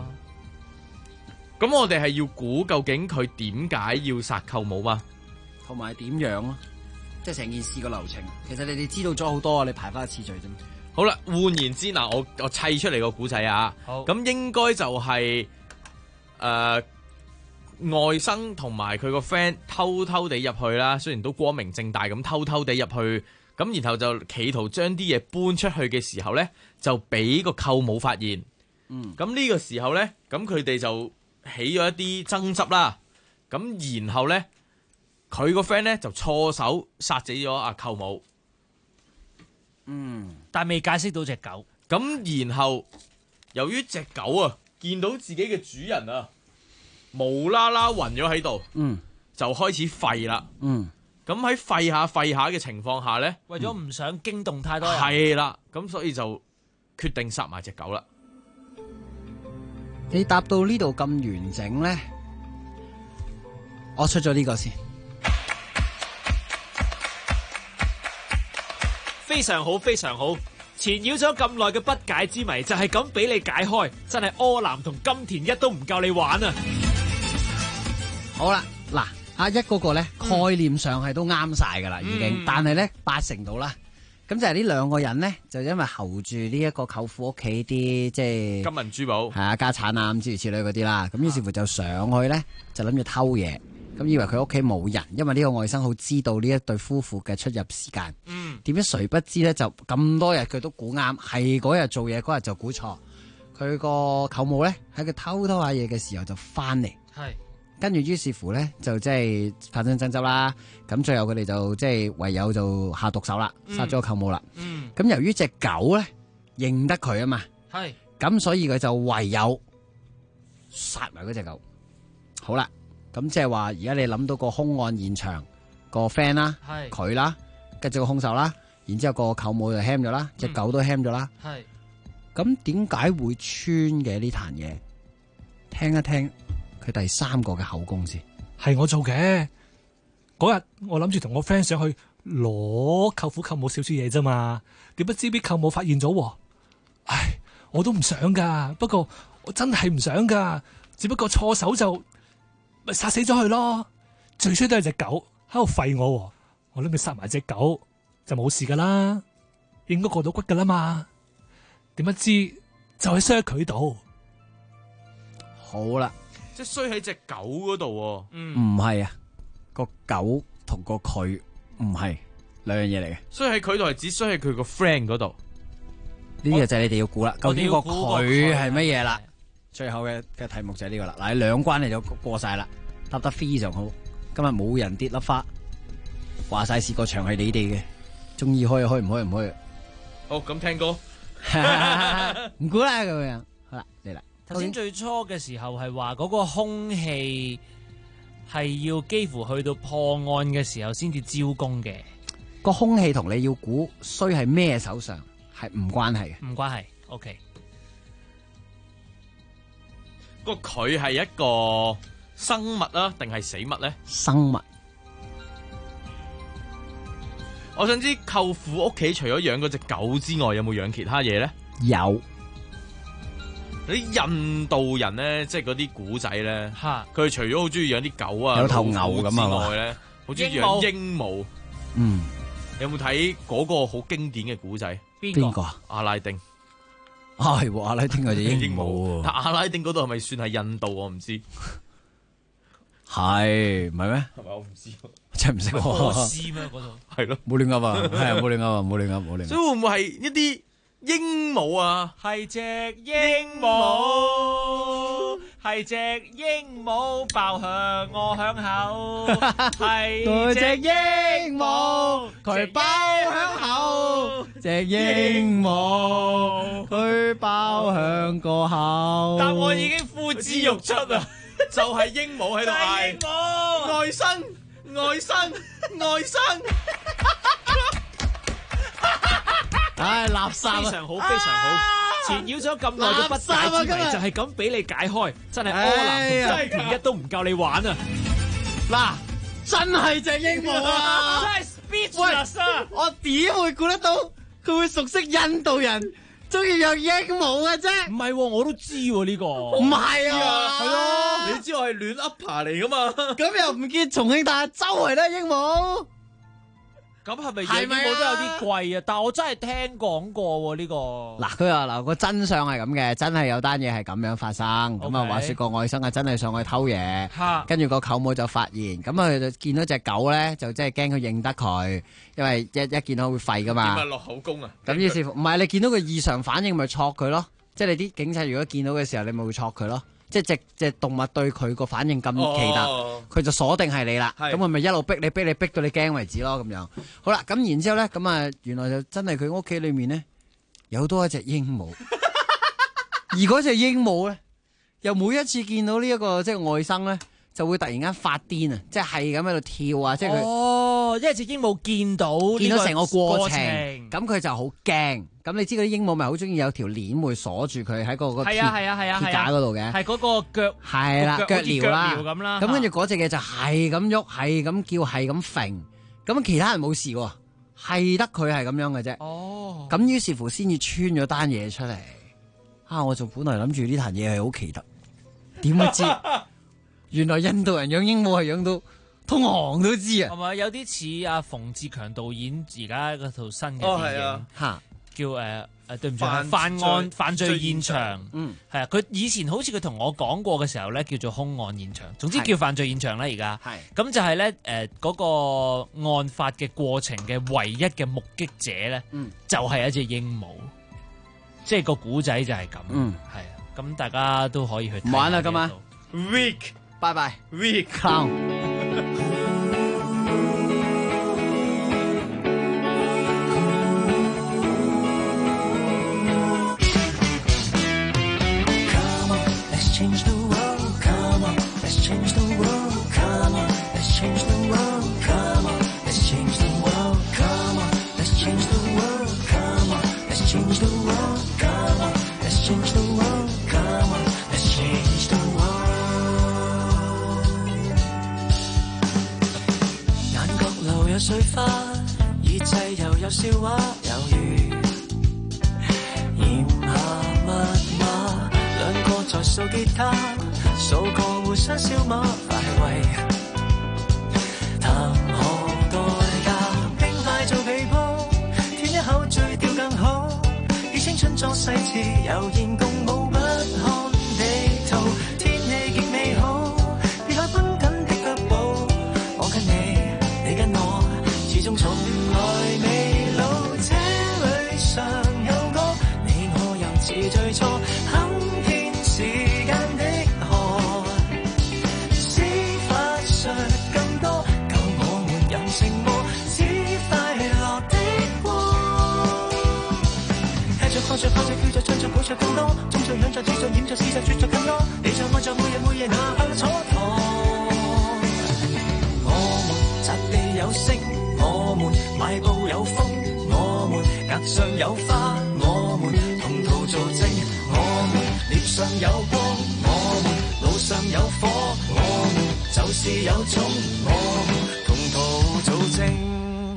咁我哋係要估究竟佢點解要殺舅母嘛？
同埋點樣咯？即係成件事個流程。其實你哋知道咗好多，你排翻個次序啫。
好啦，換言之嗱，我砌出嚟個古仔啊。好，咁應該就係外甥同埋佢個 friend 偷偷地入去啦，雖然都光明正大咁偷偷地入去。咁然後就企圖將啲嘢搬出去嘅時候咧，就俾個舅母發現。咁呢個時候咧，咁佢哋就起咗一啲爭執啦。咁然後咧，佢個 friend 咧就錯手殺死咗阿舅母。
但未解釋到隻狗。
咁然後由於隻狗啊見到自己嘅主人啊無啦啦暈咗喺度，就開始吠啦。咁喺吠下嘅情況下咧，
為咗唔想驚動太多人，
係啦，咁所以就決定殺埋隻狗啦。
你答到呢度咁完整咧，我出咗呢個先。
非常好，非常好。纏繞咗咁耐嘅不解之謎，就係咁俾你解開，真係柯南同金田一都唔夠你玩啊！
好啦，嗱。阿一嗰個咧概念上係都啱晒噶啦，已經，但係咧80%到啦。咁就係呢兩個人咧，就因為候住呢一個舅父屋企啲即係
金銀珠寶，
係啊家產啊咁諸如此類嗰啲啦。咁於是乎就上去咧，就諗住偷嘢。咁以為佢屋企冇人，因為呢個外甥好知道呢一對夫婦嘅出入時間。點知誰不知咧，就咁多日佢都估啱，係嗰日做嘢嗰日就估錯。佢個舅母咧喺佢偷下嘢嘅時候就翻嚟。係。跟住於是乎咧，就即係發生爭執啦。咁最後佢哋就即係唯有就下毒手啦，殺咗個舅母啦。咁由於隻狗咧認得佢啊嘛，係咁所以佢就唯有殺埋嗰隻狗。好啦，咁即係話而家你諗到個兇案現場個 friend 啦，係佢啦，跟住個兇手啦，然之後個舅母就喊咗啦，隻狗都喊咗啦。係咁點解會穿嘅呢壇嘢？聽一聽。佢第三個嘅口供先，
係我做嘅。嗰日我諗住同我 friend 上去攞舅父舅母少少嘢啫嘛，點不知俾舅母發現咗。唉，我都唔想噶，不過我真係唔想噶，只不過錯手就咪殺死咗佢咯。最衰都係隻狗喺度吠我，我諗佢殺埋隻狗就冇事噶啦，應該過到骨噶啦嘛。點不知就係衰喺佢度。
好啦。
即係衰喺隻狗嗰度，
唔係啊，個狗同個佢唔係兩樣嘢嚟嘅。
衰喺佢度係只衰喺佢個 friend 嗰度，
呢個就係你哋要估啦。究竟個佢係乜嘢啦？最後嘅題目就係呢個啦。嗱，兩關你就過晒啦，答得非常好。今日冇人跌粒花，話晒試個場係你哋嘅，中意開就開，唔開唔開。
好，咁聽歌，
唔估啦咁樣。好啦，嚟啦。
頭先最初嘅時候係話嗰個空氣係要幾乎去到破案嘅時候先至招供嘅。
個空氣同你要估衰係咩手上係唔關係嘅，
唔關係。OK，
個佢係一個生物啊，定係死物咧？
生物。
我想知舅父屋企除咗養嗰隻狗之外，有冇養其他嘢咧？
有。
啲印度人咧，即係嗰啲古仔咧，佢除咗好中意養啲狗啊、
有頭牛咁
之外咧，好中意養鸚鵡。有冇睇嗰個好經典嘅古仔？
邊個？
阿拉丁。
係阿拉丁嗰隻鸚鵡。
但阿拉丁嗰度係咪算係印度？我唔知。
係唔係咩？
係咪我唔知？
真係唔識。
波斯咩嗰度？
係咯，
冇亂噏啊！係啊，冇亂噏啊！冇亂噏，冇亂噏。
所以會唔會係一啲？鸚鵡啊，
係隻鸚鵡， 係隻鸚鵡爆響我響口，係隻鸚鵡
佢爆響口，隻鸚鵡佢爆響個口。
答案已經呼之欲出啊！
就係鸚鵡喺度嗌外甥，外甥，外甥。
唉，垃圾啊！
非常好，非常好。纏繞咗咁耐嘅不解之謎，就係咁俾你解開，真係柯南同金田一都唔夠你玩啊！
嗱，真係隻鸚鵡啊！
真係 speechless 啊！
我點會估得到佢會熟悉印度人中意養鸚鵡嘅啫？
唔係，我都知喎呢個。
唔係啊，
係咯，你知我係亂 upper 嚟噶嘛？
咁又唔見重慶大周圍都係鸚鵡。
咁係咪鸚鵡都有啲貴啊？但係我真係聽講過喎呢個。
嗱，佢話嗱個真相係咁嘅，真係有單嘢係咁樣發生。咁啊，話說個外甥啊，真係上去偷嘢，跟住個舅母就發現，咁啊佢就見到隻狗咧，就即係驚佢認得佢，因為一見到會吠噶嘛。
點啊落口供啊？
咁於是乎，唔係你見到佢異常反應，咪戳佢咯。即係你啲警察如果見到嘅時候，你咪會戳佢咯。即係隻動物對佢個反應咁奇特，佢就鎖定係你啦。咁佢咪一路逼你到你驚為止咯。咁樣好啦，咁然之後咧，咁啊原來就真係佢屋企裏面咧有多一隻鸚鵡，而嗰隻鸚鵡咧又每一次見到呢一個即係外甥咧，就會突然間發癲啊！即係咁喺度跳啊！即係佢
因為隻鸚鵡見到
成個過程，咁佢就好驚。咁你知嗰啲鸚鵡咪好中意有條鏈會鎖住佢喺個鐵架嗰度嘅，
係嗰個腳
係啦，腳鐐啦
咁啦。
咁跟住嗰隻嘢就係咁喐，係咁叫，係咁揈。咁其他人冇事喎，係得佢係咁樣嘅啫。哦，咁於是乎先至穿咗單嘢出嚟。我就本來諗住呢壇嘢係好奇特，點會知原來印度人養鸚鵡係養到通行都知啊！
係咪有啲似阿馮志強導演而家嗰套新嘅電影？叫對唔住，犯罪現場。係啊，佢以前好似佢同我講過嘅時候咧，叫做凶案現場。總之叫犯罪現場啦，而家。係。咁就係咧嗰個案發嘅過程嘅唯一嘅目擊者咧，就係一隻鸚鵡。即係個古仔就係咁。係啊，咁大家都可以去睇。
玩啦，今晚。
Week，
拜拜。
Week。
Change the world, come on. Let's change the world, come on. Let's change the world, come on. Let's change the world, come on. Let's change the world, come on. Let's change the world, come on. Let's change the world, come on. Let's change the world. 眼角流有水花，耳際又有笑話，有雨炎下密碼。兩個在數吉他，數個互相笑罵，快慰談何代價？輕快做被鋪，舔一口醉掉更好。以青春作細詞，悠然共舞，不看地圖，天氣極美好，別來繃緊的腳步。我跟你，你跟我，始終從來未老。這裏常有歌，你我又似最初。時間的河，司法上更多，救我們人性魔，只快樂的光。吃着喝着拍着叫着唱着抱着更多，種着養着接着演着試着絕着更多，你在愛着每日哪怕蹉跎。我們擲地有聲，我們邁步有風，我們額上有花，我們同途做證，我們臉上有光，我們路上有火，我們就是有種，我們同途做證。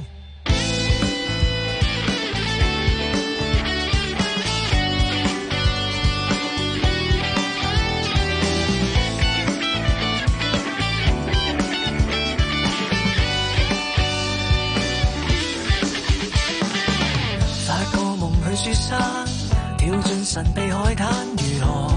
發個夢去雪山，跳進神秘海灘，如何？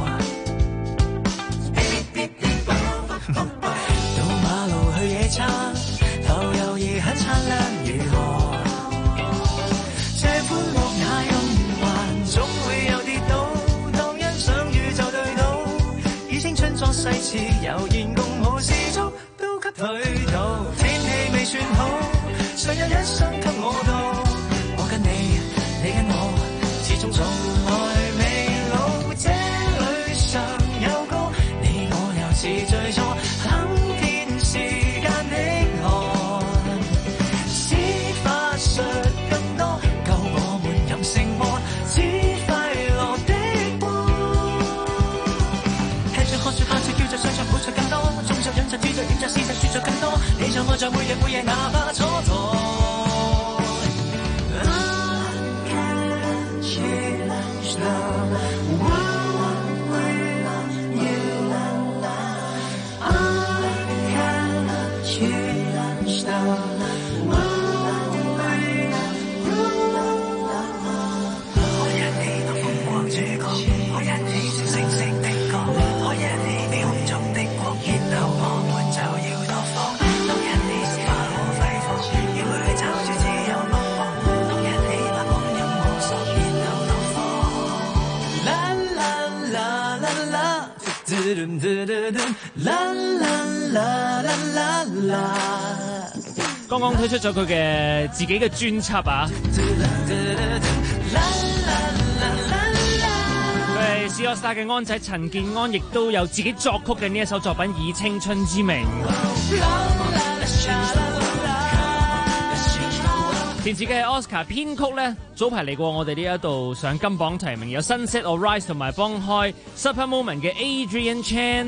到馬路去野餐，浮游而很燦爛，如何？這歡樂那樣圓環，總會有跌倒，當欣賞宇宙對倒，以青春作次悠然共舞時速都給推倒，天氣未算好，誰有一生給我到？我跟你，你跟我，始終從來未老。這裏常有歌，你我又似最初，肯天時間的寒，使法術更多，夠我們任性活，似快樂的光。吃着喝着拍着叫着想着活着更多，終究忍着知着點着試着說着更多，你在我在每日每夜哪怕蹉跎。
剛剛推出咗佢嘅自己嘅專輯啊！佢係 C AllStar 嘅安仔陳健安，亦都有自己作曲嘅呢一首作品《以青春之名》。填詞嘅係 Oscar， 編曲咧早排嚟過我哋呢一度上金榜提名，有 Sunset or Rise 同埋幫開 Super Moment 嘅 Adrian Chan。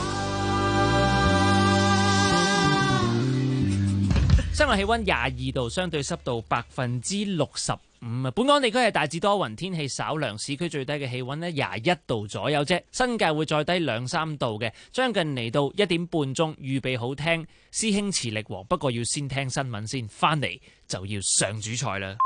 室外氣溫22度，相對濕度65%。本港地區係大致多雲，天氣稍涼，市區最低嘅氣溫呢21度左右啫，新界會再低2-3度嘅。將近嚟到1點半鐘，預備好聽師兄磁力王，不過要先聽新聞先，翻嚟就要上主菜啦。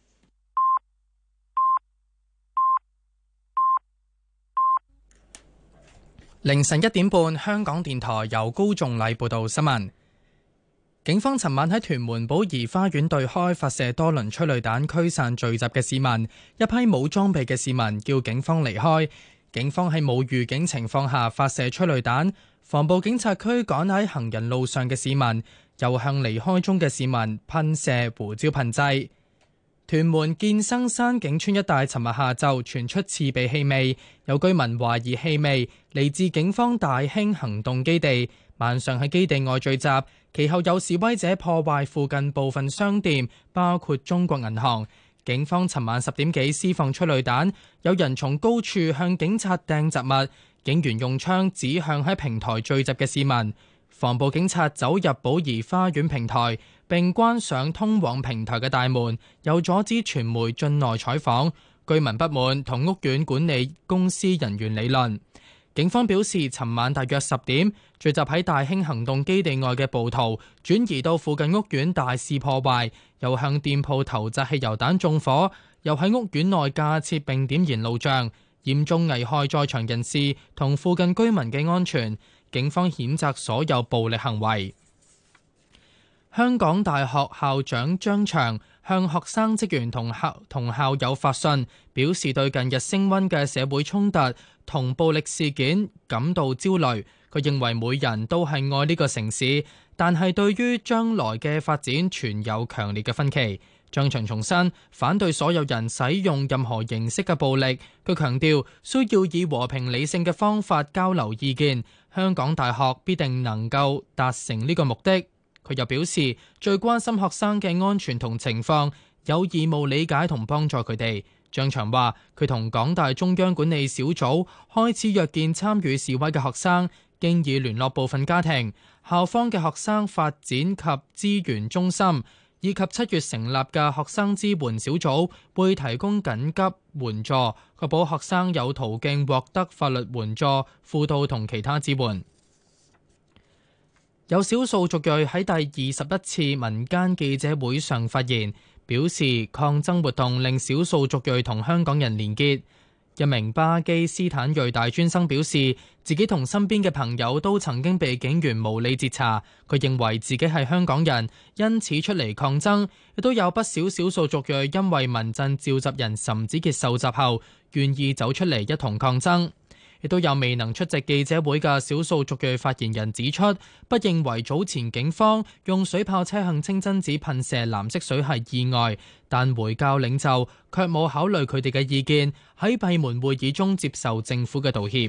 凌晨1點半，香港電台由高仲禮報道新聞。警方尋晚喺屯門寶怡花園對開發射多輪催淚彈驅散聚集嘅市民，一批冇裝備嘅市民叫警方離開。警方喺冇預警情況下發射催淚彈，防暴警察區趕喺行人路上嘅市民，又向離開中嘅市民噴射胡椒噴劑。屯門建生山景村一帶尋日下晝傳出刺鼻氣味，有居民懷疑氣味嚟自警方大興行動基地，晚上喺基地外聚集。其後有示威者破壞附近部分商店，包括中國銀行。警方尋晚10點幾施放催淚彈，有人從高處向警察掟雜物，警員用槍指向喺平台聚集嘅市民。防暴警察走入寶怡花園平台，並關上通往平台嘅大門，又阻止傳媒進內採訪。居民不滿，同屋苑管理公司人員理論。警方表示，尋晚大約10點，聚集喺大興行動基地外嘅暴徒轉移到附近屋苑大肆破壞，又向店鋪投擲汽油彈縱火，又喺屋苑內架設並點燃路障，嚴重危害在場人士同附近居民嘅安全。警方譴責所有暴力行為。香港大學校長張翔向學生職員同校友發信，表示對近日升溫嘅社會衝突同暴力事件感到焦慮。佢認為每人都係愛呢個城市，但係對於將來嘅發展存有強烈嘅分歧。張翔重申反對所有人使用任何形式嘅暴力。佢強調需要以和平理性嘅方法交流意見，香港大學必定能夠達成呢個目的。佢又表示最關心學生嘅安全同情況，有義務理解同幫助佢哋。張翔話佢同港大中央管理小組開始約見參與示威嘅學生，經已聯絡部分家庭、校方嘅學生發展及資源中心，以及7月成立嘅學生支援小組，會提供緊急援助，確保學生有途徑獲得法律援助、輔導同其他支援。有少數族裔喺第21次民間記者會上發言，表示抗爭活動令少數族裔同香港人連結。一名巴基斯坦裔大專生表示，自己同身邊嘅朋友都曾經被警員無理截查。佢認為自己係香港人，因此出嚟抗爭。亦都有不少少數族裔因為民陣召集人岑子傑受襲後，願意走出嚟一同抗爭。 亦都有未能出席記者會嘅少數族裔發言人指出，不認為早前警方用水炮車向清真寺噴射藍色水係意外，但回教領袖卻冇考慮佢哋嘅意見，喺閉門會議中接受政府嘅道歉。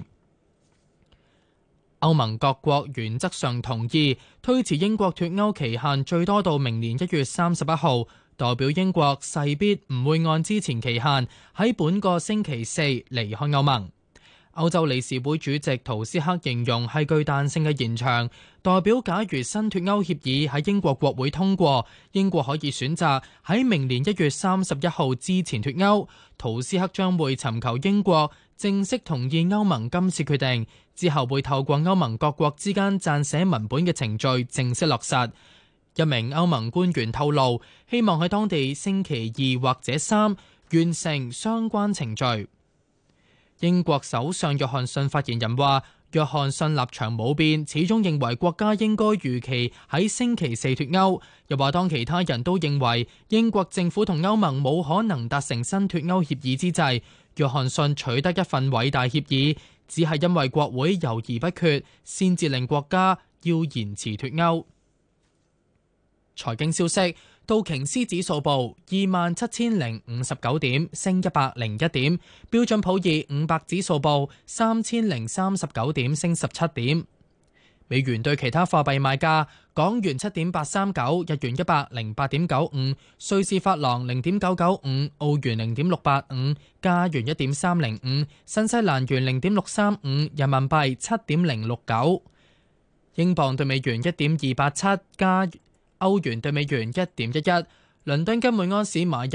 歐盟各國原則上同意推遲英國脫歐期限最多到明年1月31號，代表英國勢必唔會按之前期限喺本個星期四離開歐盟。歐洲理事會主席圖斯克形容係具彈性嘅延長，代表假如新脫歐協議喺英國國會通過，英國可以選擇喺明年1月31號之前脫歐。圖斯克將會尋求英國正式同意歐盟今次決定，之後會透過歐盟各國之間撰寫文本嘅程序正式落實。一名歐盟官員透露，希望喺當地星期2或者3完成相關程序。英國首相約翰遜發言人話，約翰遜立場冇變，始終認為國家應該如期喺星期4脫歐。又話當其他人都認為英國政府同歐盟冇可能達成新脫歐協議之際，約翰遜取得一份偉大協議，只係因為國會猶豫不決，先至令國家要延遲脫歐。財經消息，道瓊斯指數報27,059點，升101點；標準普爾500指數報3039點，升17點。美元對其他貨幣賣價：港元7.839，日元108.95，瑞士法郎0.995，澳元0.685，加元1.305，新西蘭元0.635，人民幣7.069，英鎊對美元1.287，歐元對美元1.11，倫敦金每安士買入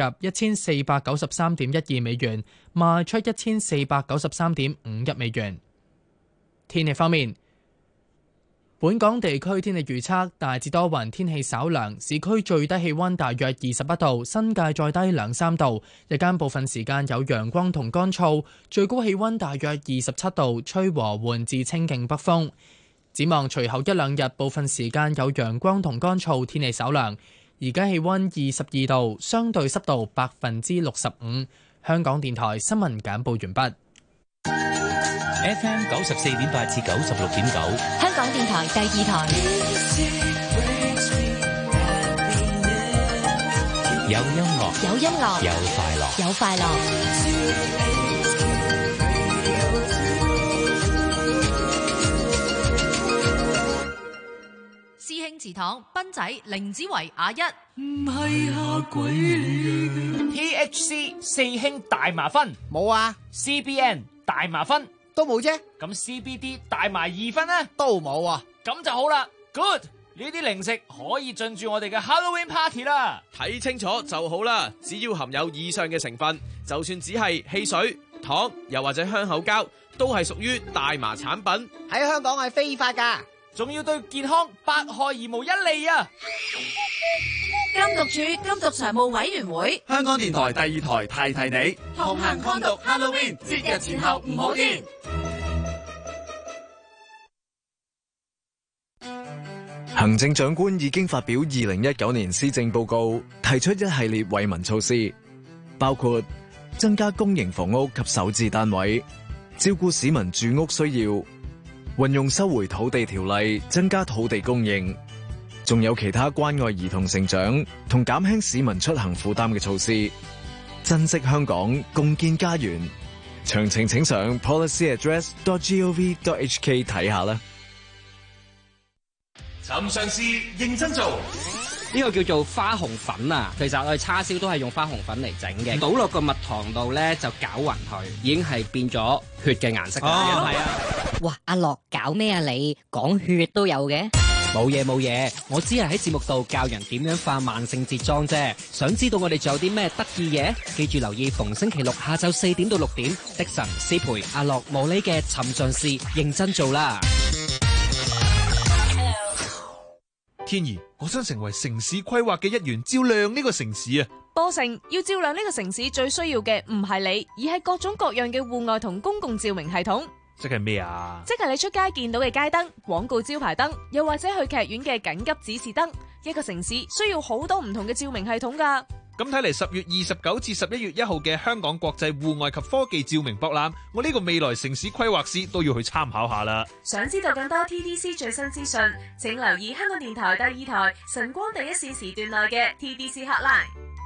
1493.12美元，賣出1493.51美元。天氣方面，本港地區天氣預測大致多雲，天氣稍涼，市區最低氣溫大約21度，新界再低2-3度。日間部分時間有陽光同乾燥，最高氣溫大約27度，吹和緩至清勁北風。展望隨後一兩日，部分時間有陽光同乾燥，天氣稍涼。而家氣溫22度，相對濕度65%。香港電台新聞簡報完畢。
FM 94.8至96.9，
香港電台第二台。
有音樂，
有音樂，
有快樂，
有快樂。師兄祠堂，斌仔，凌子維阿一，
唔係下鬼嚟嘅。
THC 四兄大麻酚
冇啊
，CBN 大麻酚
都冇啫。
咁 CBD 大麻二酚呢？
都冇啊。
咁就好啦 ，Good。呢啲零食可以進駐我哋嘅 Halloween Party 啦。
睇清楚就好啦，只要含有以上嘅成分，就算只係汽水、糖又或者香口膠，都係屬於大麻產品。
喺香港係非法㗎。
仲要對健康百害而無一利啊！
禁毒處禁毒常務委員會，
香港電台第二台提提你，
同行抗毒 Halloween 節日前後唔好癲。
行政長官已經發表2019年施政報告，提出一系列惠民措施，包括增加公營房屋及首置單位，照顧市民住屋需要，運用收回土地條例增加土地供應，仲有其他關愛兒童成長同減輕市民出行負擔嘅措施。珍惜香港，共建家園。詳情請上 policyaddress.gov.hk 睇下啦。
尋常事認真做，
呢個叫做花紅粉啊！其實我哋叉燒都係用花紅粉嚟整嘅，倒落個蜜糖度咧就攪勻佢，已經係變咗血嘅顏色。係啊！
哇！阿樂搞咩啊你？講血都有嘅？
冇嘢，我只係喺節目度教人點樣化萬聖節妝啫。想知道我哋仲有啲咩得意嘢？記住留意逢星期六下晝4點到6點，的神師培阿樂無理嘅尋常事認真做啦。
天兒，我想成為城市規劃嘅一員，照亮呢個城市啊！
波成要照亮呢個城市，最需要嘅唔係你，而係各種各樣嘅戶外同公共照明系統。
即係咩啊？
即係你出街見到嘅街燈、廣告招牌燈，又或者去劇院嘅緊急指示燈。一個城市需要好多唔同嘅照明系統㗎。
咁睇嚟10月29至11月1號嘅香港國際戶外及科技照明博覽，我呢個未來城市規劃師都要去參考下啦。
想知道更多 TDC 最新資訊，請留意香港電台第2台晨光第一線時段內嘅 TDC Hotline。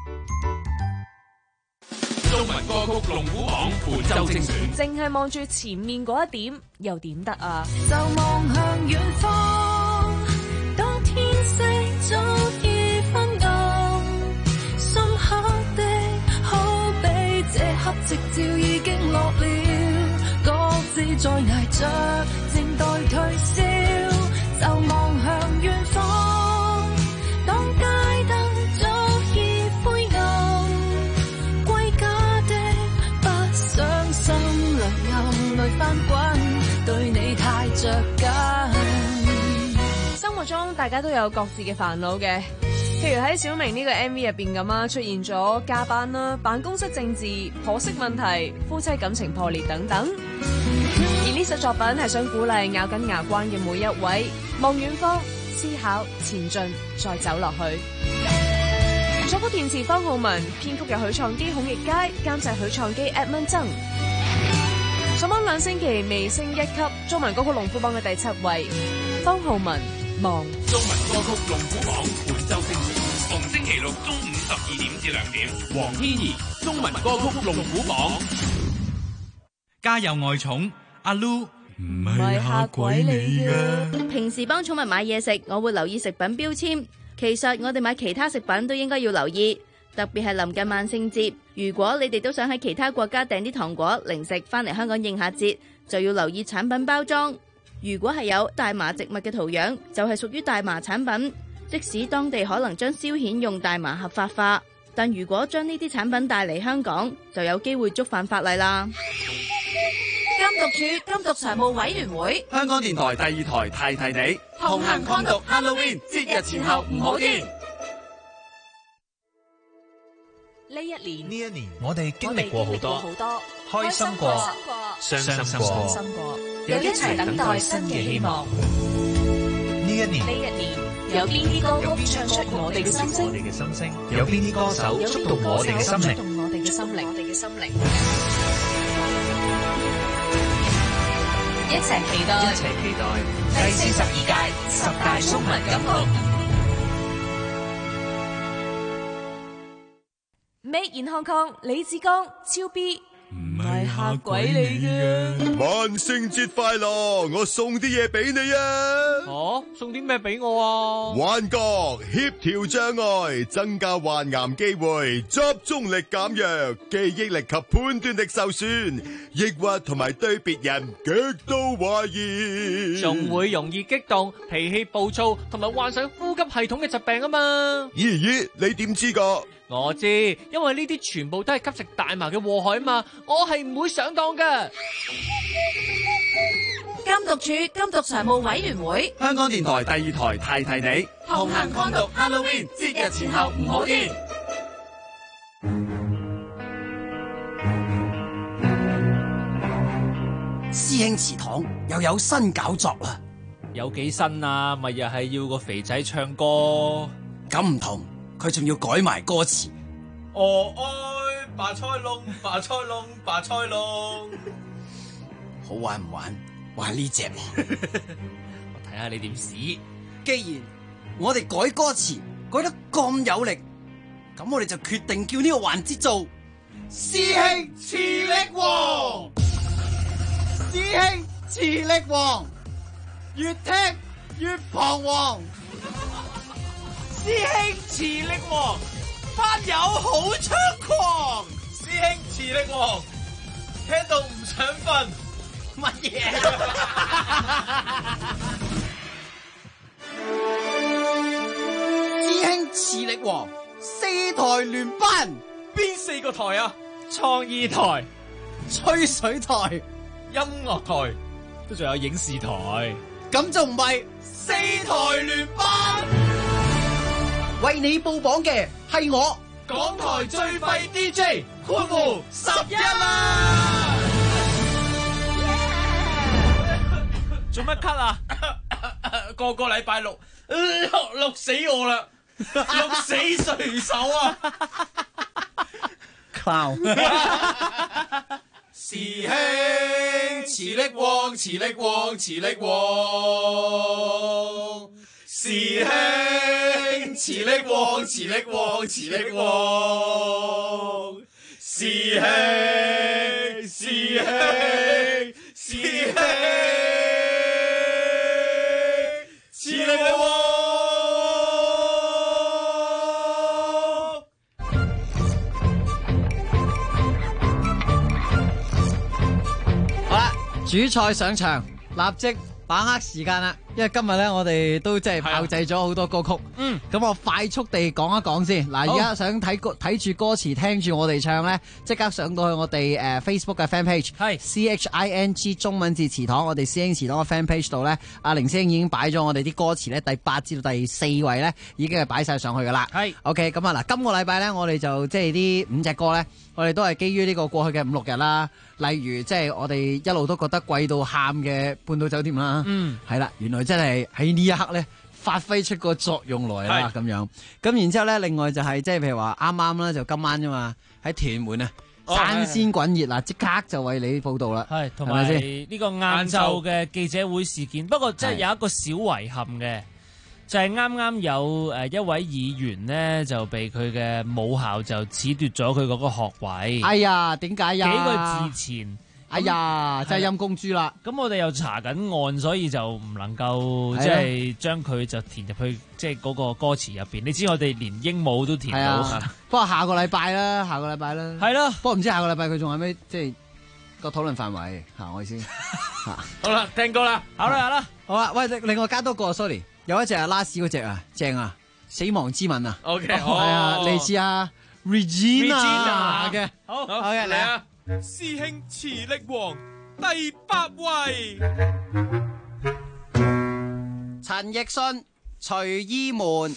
中文歌曲龍虎榜本周精選，
淨係望住前面嗰一點，又點得啊？
就望向遠方，當天色早已昏暗，深刻的好比這刻夕照已經落了，各自在捱着，靜待退燒。就望向遠方，當街燈早已灰暗，歸家的不想心裏暗淚翻滾，對你太着緊。
生活中大家都有各自嘅煩惱嘅，譬如喺小明呢個 MV 入邊咁啊，出現咗加班啦、辦公室政治、婆媳問題、夫妻感情破裂等等。而呢首作品係想鼓勵咬緊牙關嘅每一位，望遠方，思考，前進，再走落去。作曲填詞方浩文，編曲由許創基、孔奕佳，監製許創基、Edmond 曾。上榜2星期微升1級，中文歌曲龍虎榜嘅第7位，方浩文望。
中文歌曲龍虎榜本周精選，逢星期六中午12點至2點，黃天怡中文歌曲龍虎榜。
家有愛寵阿 Lu 唔係嚇鬼你嘅。
平時幫寵物買嘢食，我會留意食品標籤。其實我哋買其他食品都應該要留意，特別係臨近萬聖節。如果你哋都想喺其他國家訂啲糖果、零食返嚟香港應下節，就要留意產品包裝。如果係有大麻植物嘅圖樣，就係屬於大麻產品。即使當地可能將消遣用大麻合法化，但如果將呢啲產品帶嚟香港，就有機會觸犯法例啦。
監毒處監毒常務委員會，
香港電台第2台提提你，
同行抗毒 Halloween 節日前後唔好見。
呢一年，
我哋經歷過好多，開心過，傷心過，
又一齊等待新嘅希望。
呢一年，
有邊啲歌曲唱出我哋嘅心聲？
有邊啲歌手觸動我哋嘅心靈？
一齊期待第42屆10大中文金曲。
Made in Hong Kong，李志剛、超 B， 唔係嚇鬼你嘅。
萬聖節快樂，我送啲嘢俾你啊！
送啲咩俾我啊？
幻覺、協調障礙，增加患癌機會，集中力減弱，記憶力及判斷力受損，抑鬱同埋對別人極度懷疑，
仲會容易激動、脾氣暴躁，同埋患上呼吸系統嘅疾病啊嘛！
咦，你點知噶？
我知，因為呢啲全部都係吸食大麻嘅禍害啊嘛，我係唔會上當噶。
監毒處監毒常務委員會，
香港電台第2台提提你，
同行抗毒 Halloween 節日前後唔好見。
師兄祠堂又有新搞作啦！
有幾新啊？咪又係要個肥仔唱歌？
咁唔同，佢仲要改埋歌詞。
我愛白菜龍，白菜龍，白菜龍。
好玩唔玩？玩呢隻喎。
我睇下你點試。
既然我哋改歌詞改得咁有力，咁我哋就決定叫呢個環節做師兄磁力王。師兄磁力王，越聽越彷徨。
師兄磁力王，班友好猖狂。師兄磁力王，聽到唔想瞓。乜嘢？
師兄磁力王，4台聯班，
邊4個台啊？
創意台、
吹水台、
音樂台，
都仲有影視台。
咁就唔係4台聯班。為你報榜嘅係我，
港台最廢 DJ 括弧11啦！做乜咳啊？個禮拜六，錄死我啦！ 鹿死誰手啊
！Clown。
師兄，磁力旺，磁力旺，磁力旺。師兄，磁力旺，磁力旺，磁力旺。師兄，師兄，師兄，磁力旺。
主菜上場，立即把握時間啦！因為今日咧，我哋都即係炮製咗好多歌曲。咁我快速地講一講先。嗱，而家想睇住歌詞，聽住我哋唱咧，即刻上到去我哋Facebook 嘅 fan page，係 CHING 中文字詞堂，我哋師兄詞堂嘅 fan page 度咧，阿凌師兄已經擺咗我哋啲歌詞咧，第8至到第4位咧，已經係擺晒上去噶啦。係 OK， 咁啊嗱，今個禮拜咧，我哋就即係啲5隻歌咧，我哋都係基於呢個過去嘅5、6日啦。例如即係我哋一路都覺得貴到喊嘅半島酒店啦，係啦，原來真係喺呢一刻咧發揮出個作用來啦咁樣。咁然之後咧，另外就係即係譬如話啱啱啦，就今晚啫嘛，喺屯門啊，山鮮滾熱啦，即刻就為你報道啦。係，
同埋呢個晏晝嘅記者會事件，不過即係有一個小遺憾嘅。就係啱啱有一位議員呢，就被佢嘅母校就褫奪咗佢嗰個學位。
哎呀，點解呀？
幾個字前，
哎呀，真係陰公豬啦！
咁我哋又查緊案，所以就唔能夠即係將佢就填入去即係嗰個歌詞入邊。你知我哋連鸚鵡都填到。
不過下個禮拜啦，係咯。不過唔知下個禮拜佢仲有咩即係個討論範圍嚇我先嚇。
好啦，聽歌啦，
好啦，喂，另外加多個 sorry。有一隻係拉屎嗰隻啊，正啊，死亡之吻啊
，OK，
係啊，嚟自啊 Regina 嘅，
好嘅嚟啊，師兄磁力王第8位，
陳奕迅隨意門。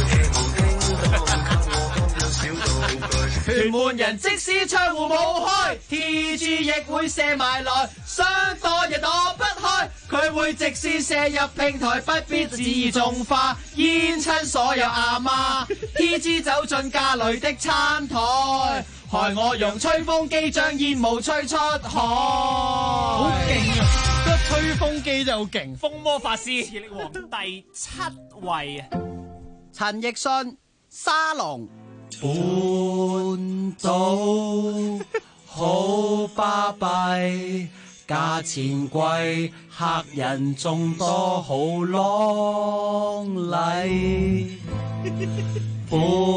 屯門人即使窗戶冇開 ，TG 亦會射埋來，想躲也躲不開，佢會直線射入平台，不必自種花，煙親所有阿媽。TG 走進家裏的餐台，害我用吹風機將煙霧吹出海。好勁啊！個吹風機就勁，
風魔法師磁力王第7位啊！
陳奕迅沙龍。半島好巴閉，價錢貴，客人眾多，好啷禮。半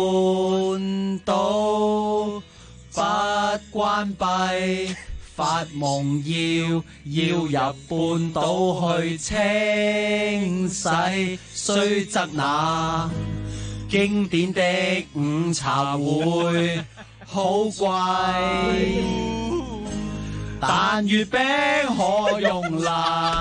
島不關閉，發夢要入半島去清洗，雖則那經典的午茶會好貴，但月餅可用嚟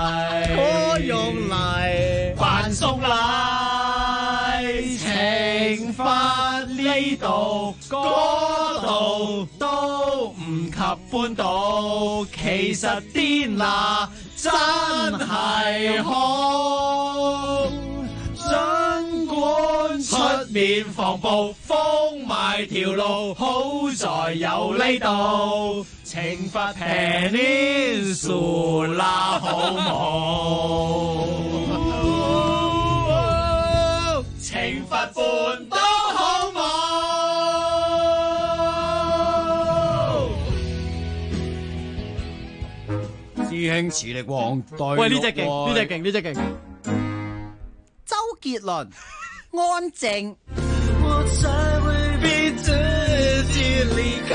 扮送禮，懲罰呢度嗰度都唔及半島，其實癲拿真係好。儘管出面防暴封埋條路，好在有呢度懲罰 Peninsula 好冇？懲罰半島好冇？師兄磁力王對，喂呢隻勁。周杰倫安靜。我才會逼自己離開。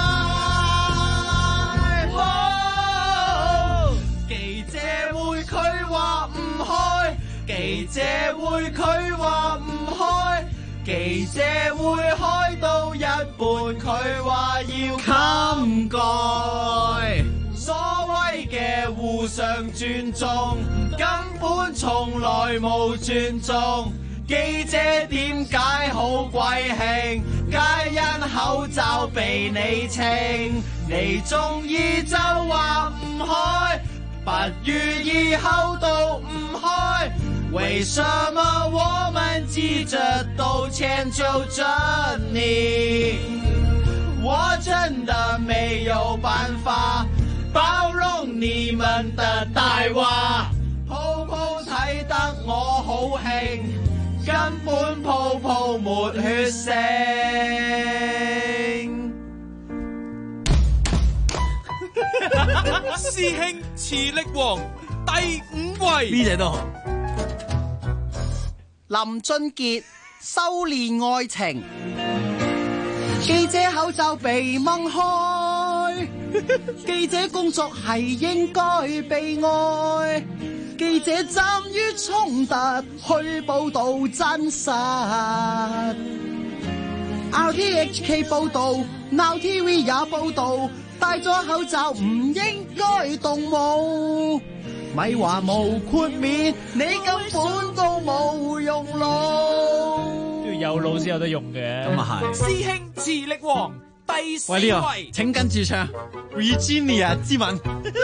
記者會佢話唔開，記者會佢話唔開，記者會開到一半，佢話要冚蓋。所謂嘅互相尊重，根本從來冇尊重。記者點解好鬼興？皆因口罩被你稱，你中意就話唔開，不如以後都唔開。
為什麼我們急着都遷就着你？我真的沒有辦法包容你們的大話，泡泡睇得我好興，根本泡泡沒血性。
師兄磁力王第5位，
呢隻都好。
林俊傑修煉愛情，記者口罩被掹開，記者工作係應該被愛，記者站於衝突去報導真實。RTHK 報導 ，Now TV 也報導，戴咗口罩唔應該動武。咪話冇豁免，你根本都冇用腦。
都要有腦先有得用嘅。
咁啊係。
師兄磁力王第4
喂呢個
位，
請跟住唱 Virginia 之吻。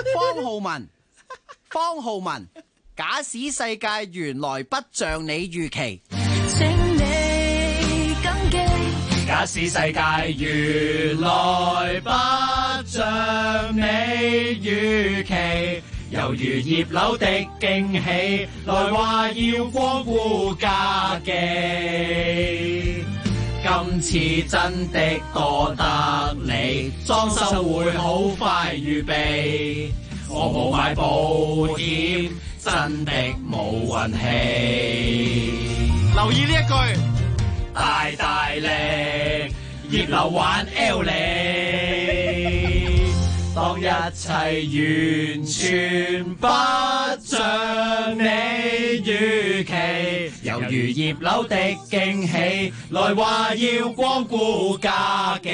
方浩文，假使世界原來不像你預期，
請你謹記，
假使世界原來不像你預期，猶如葉柳的驚喜，來話要光顧家記。今次真的多得你，裝修會好快預備。我冇買保險，真的冇運氣。
留意呢一句，
大大力，葉劉玩 L 你。當一切完全不像你預期，猶如葉劉的驚喜，來話要光顧家記。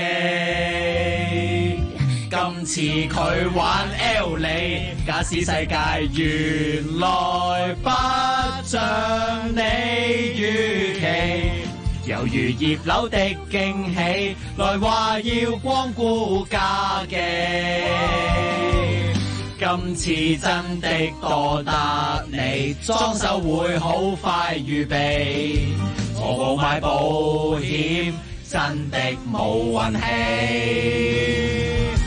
今次佢玩 L 你，假使世界原來不像你預期，猶如葉劉的驚喜，來話要光顧家記。今次真的多得你，裝修會好快預備。我冇買保險，真的冇運氣。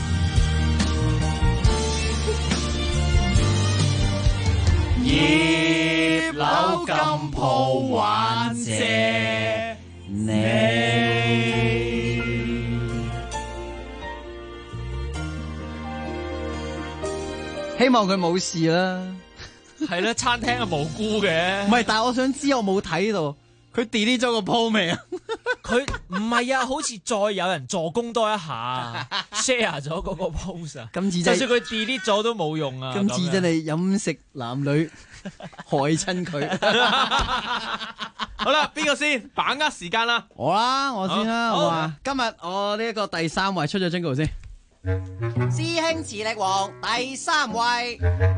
葉劉金鋪還謝你。希望佢冇事啦。
係啦，餐廳係無辜嘅。
唔係，但係我想知我冇睇到佢 delete 咗個 po 未啊？
佢唔係啊，好似再有人助攻多一下 ，share 咗嗰個 post 啊。
今次真係
就算佢 delete 咗都冇用啊。
今次真係飲食男女害親佢。
好啦，邊個先？把握時間啦。
我啦，我先啦，好嘛？今日我呢一個第3位出咗 jingle 先。師兄磁力王第3位。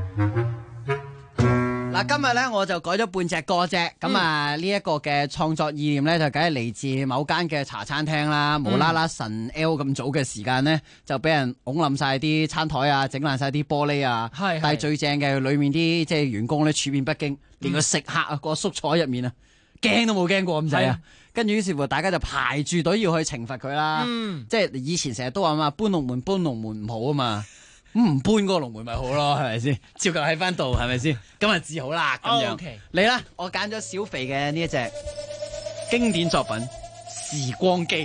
嗱，今日咧我就改咗半隻歌啫。咁啊，呢一個嘅創作意念咧就梗係嚟自某間嘅茶餐廳啦。無啦啦晨 L 咁早嘅時間咧，就俾人拱冧晒啲餐台啊，整爛晒啲玻璃啊。係。但係最正嘅，裏面啲即係員工咧處變不驚，連個食客啊個宿坐入面啊，驚都冇驚過咁滯啊。跟住於是乎，大家就排住隊要去懲罰佢啦。即係以前成日都話嘛，搬龍門唔好啊嘛。咁唔搬嗰個龍門咪好咯，係咪先？照舊喺翻度，係咪先？今日治好啦，咁樣。嚟啦，我揀咗小肥嘅呢一隻經典作品《時光機》，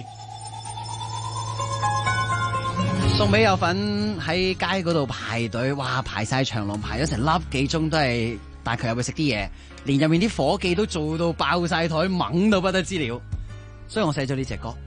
送俾有份喺街嗰度排隊，哇排晒長龍，排咗成粒幾鐘都係帶佢入去食啲嘢，連入面啲伙計都做到爆晒台，猛到不得之了。所以我寫咗呢隻歌。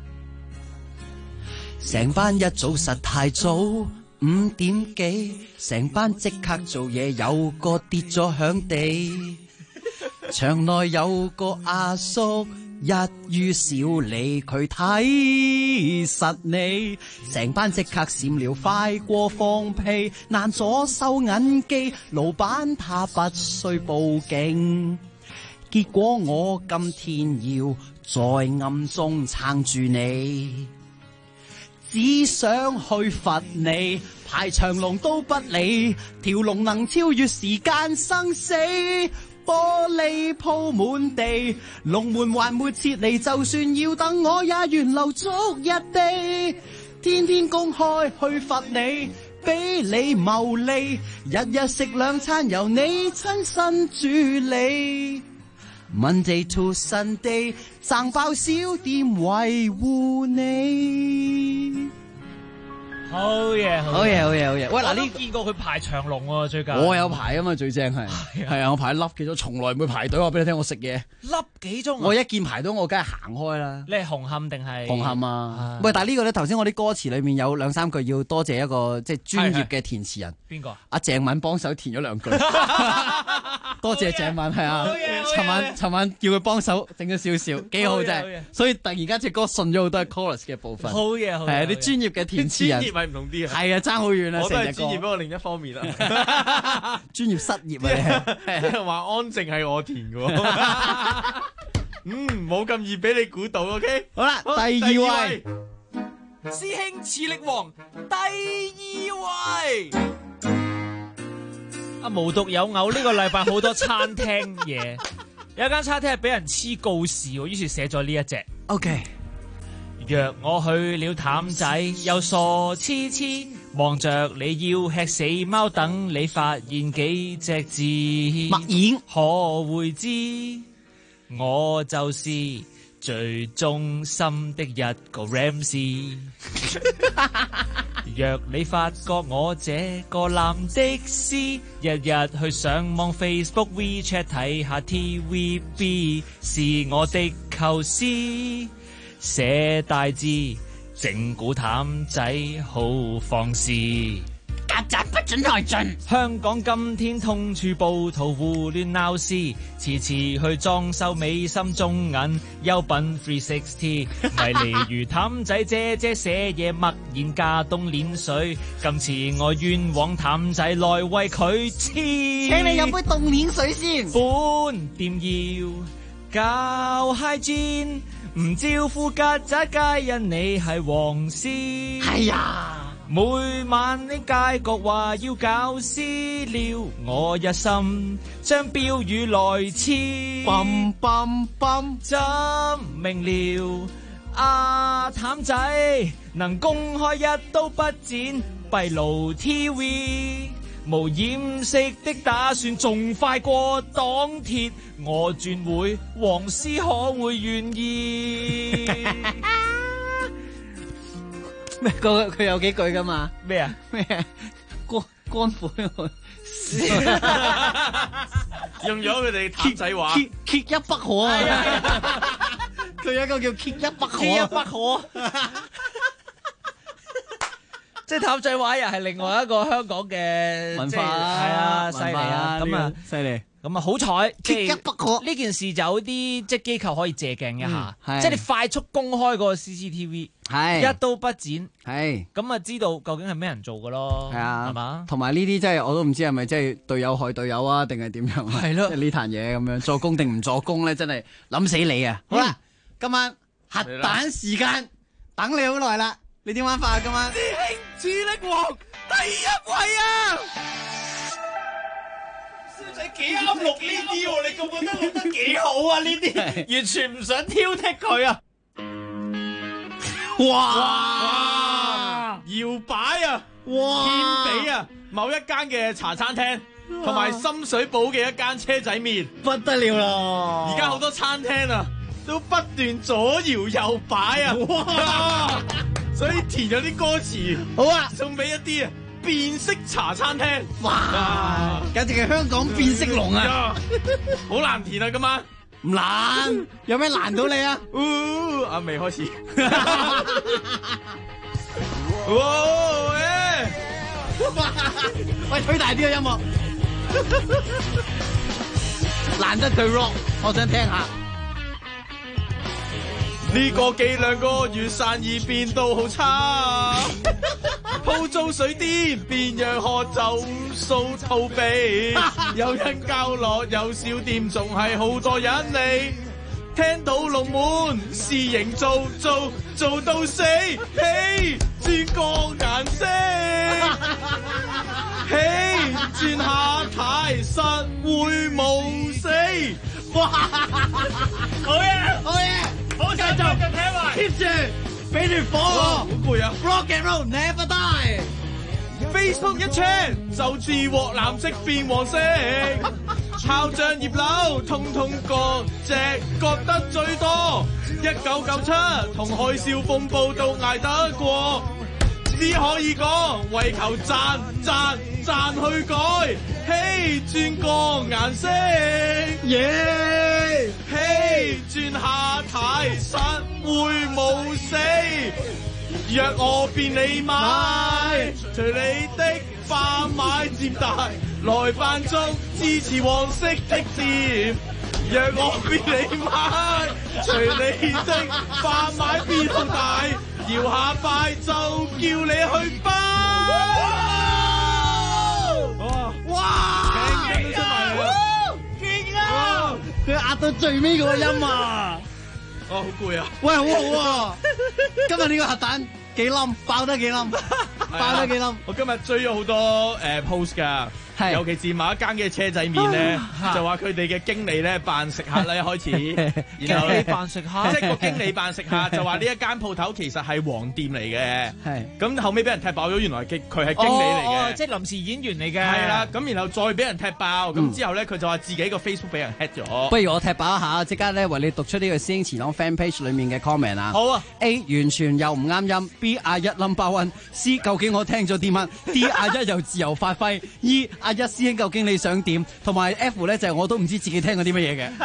成班一早實太早。5點幾，成班即刻做嘢，有個跌咗響地。場內有個阿叔，一於少理佢睇實你。成班即刻閃了，快過放屁，難咗收銀機，老闆他不需報警。結果我今天要在暗中撐住你。只想去罰你，排長龍都不理，條龍能超越時間生死， 玻璃鋪滿地，龍門還沒撤離，就算要等我也願留足一地。天天公開去罰你，俾你牟利，日日食兩餐由你親身處理。Monday to Sunday， 撐爆小店維護你。
好嘢，
好嘢，好嘢，好嘢！喂，嗱，呢
見過佢排長龍喎，最近
我有排啊嘛，最正係啊，我排粒幾鐘，從來唔會排隊。我俾你聽，我食嘢
粒幾鐘，
我一見排隊，我梗係行開啦。
你係紅磡定係
紅磡啊？喂，但係呢個咧，頭先我啲歌詞裏面有兩三句要多謝一個即係專業嘅填詞人。邊個？阿鄭敏幫手填咗兩句。多謝鄭敏，係啊！尋晚叫佢幫手整咗少少，幾好啫。所以突然間隻歌順咗好多 chorus 嘅部分。
好嘢，好嘢。
係啊，啲專業嘅填詞人。
專業咪唔同啲啊。
係啊，爭好遠啊！
我都係專業，不過另一方面啦。
專業失業啊！
你話安靜係我填嘅。冇咁易俾你估到 ，OK？
好啦，第二位，
師兄磁力王第二位。
啊，無獨有偶，呢個禮拜好多餐廳嘢，有一間餐廳係俾人黐告示喎，於是寫咗呢一隻。
OK，
若我去了譚仔，又傻痴痴望着你要吃死貓，等你發現幾隻字，
默演
可會知？我就是最忠心的一個 Ramsey。若你發覺我這個藍的詩，日日去上網 Facebook、WeChat 睇下 TVB， 是我的構思，寫大字整蠱譚仔好放肆。曱甴不准來進。香港今天痛處暴徒胡亂鬧事，遲遲去裝修美心中銀優品360，迷離如譚仔姐姐寫嘢默然加凍鏈水，今次我冤枉譚仔來為佢黐。
請你飲杯凍鏈水先。
本店要搞 hygiene， 唔招呼曱甴皆因你係黃絲。係呀。每晚呢街角話要搞私了，我一心將標語來黐。
嘣嘣嘣，
怎明了阿譚仔能公開一刀不剪閉路 TV， 無掩飾的打算仲快過黨鐵，我轉會黃絲可會願意？
咩？佢有幾句噶嘛？
咩啊？
咩？乾苦
用咗佢哋譚仔話，
揭一不可啊！佢有一個叫揭一不可，
揭一不可。即係譚仔話又係另外一個香港嘅
文化，
係啊，犀利啊！咁啊，
犀利。
咁啊，好彩，
揭一不可
呢件事就有啲即係機構可以借鏡一下，即係你快速公開個 CCTV， 一刀不剪，咁啊知道究竟係咩人做嘅咯，係嘛？
同埋呢啲真係我都唔知係咪即係隊友害隊友啊，定係點樣？
係咯，
即係呢壇嘢咁樣，助攻定唔助攻咧，真係諗死你啊！好啦，今晚核彈時間等你好耐啦，你點玩法啊？今晚
師兄磁力王第一位啊！
你幾啱錄呢啲喎？你覺得錄得幾好啊？呢啲完全唔想挑剔佢啊！
哇！搖擺啊！獻俾啊某一間嘅茶餐廳，同埋深水埗嘅一間車仔麵，
不得了啦！
而家好多餐廳啊，都不斷左搖右擺啊！哇！所以填咗啲歌詞，
好啊，
送俾一啲啊！變色茶餐廳，
哇！簡直係香港變色龍啊！
好難填啊，今晚
唔難，有咩難到你啊？
啊，未開始。
喂，推大啲嘅音樂，難得佢 rock， 我想聽下。
呢個幾兩個月生意變到好差，鋪租水電變樣喝酒數逃避，有人交落有小店，仲係好多人嚟。聽到龍門私營做到死，嘿轉個顏色，嘿轉下態實會冇死。
好嘢，
好嘢，
好繼續聽埋
keep 住，俾條火我。
好攰啊
！Rock and roll never die。
Facebook 一 check 就自獲藍色變黃色，炮仗葉柳通通各隻覺得最多。1997同海嘯風暴都捱得過，只可以講為求賺去改，嘿轉個顏色，
耶！
嘿轉下態實會冇死。若我變你買，隨你的花買接大，來扮足支持黃色的箭。若我變你買，隨你的花買變好大，搖下拜就叫你去拜。
哇！
勁出埋嚟啦！
勁啊！佢壓到最尾嗰個音啊！
好攰啊！
喂，好好喎！今日呢個核彈幾冧，爆得幾冧，爆得幾冧。
我今日追咗好多post 㗎。尤其是某一間嘅車仔麵咧，就話佢哋嘅經理咧扮食客咧一開始，然後
經理扮食客，
即係個經理扮食客，就話呢一間鋪頭其實係黃店嚟嘅。
係
咁後尾俾人踢爆咗，原來佢係經理嚟嘅，
即係臨時演員嚟嘅。
係啦，咁然後再俾人踢爆，咁之後咧佢就話自己個 Facebook 俾人 hack 咗。
不如我踢爆一下，即刻咧為你讀出呢個師兄祠堂 fan page 裡面嘅 comment 啊。
好啊
，A 完全又唔啱音 ，B 阿一 number one，C 究竟我聽咗啲乜 ，D 阿一又自由發揮，E 阿一師兄究竟你想點？同埋 F 咧就係我都唔知自己聽過啲乜嘢嘅。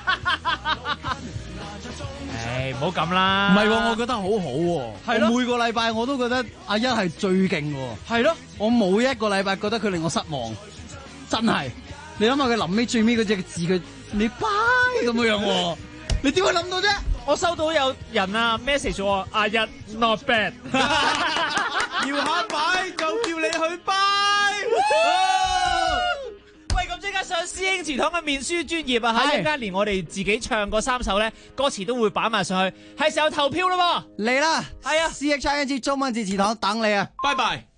唉，唔好咁啦。
唔係喎，我覺得好好喎。係咯，每個禮拜我都覺得阿一係最勁喎。
係咯，
我冇一個禮拜覺得佢令我失望，真係。你諗下佢臨尾最尾嗰隻字，佢你拜咁樣喎，你點會諗到啫？
我收到有人啊 message 我阿一 not bad，
搖下擺就叫你去拜。
喂，咁即刻上師兄祠堂嘅面書專頁啊！一陣間連我哋自己唱嗰3首咧，歌詞都會擺埋上去，係時候投票啦喎！
嚟啦，
係啊
，CHING 中文字祠堂等你啊！
拜拜。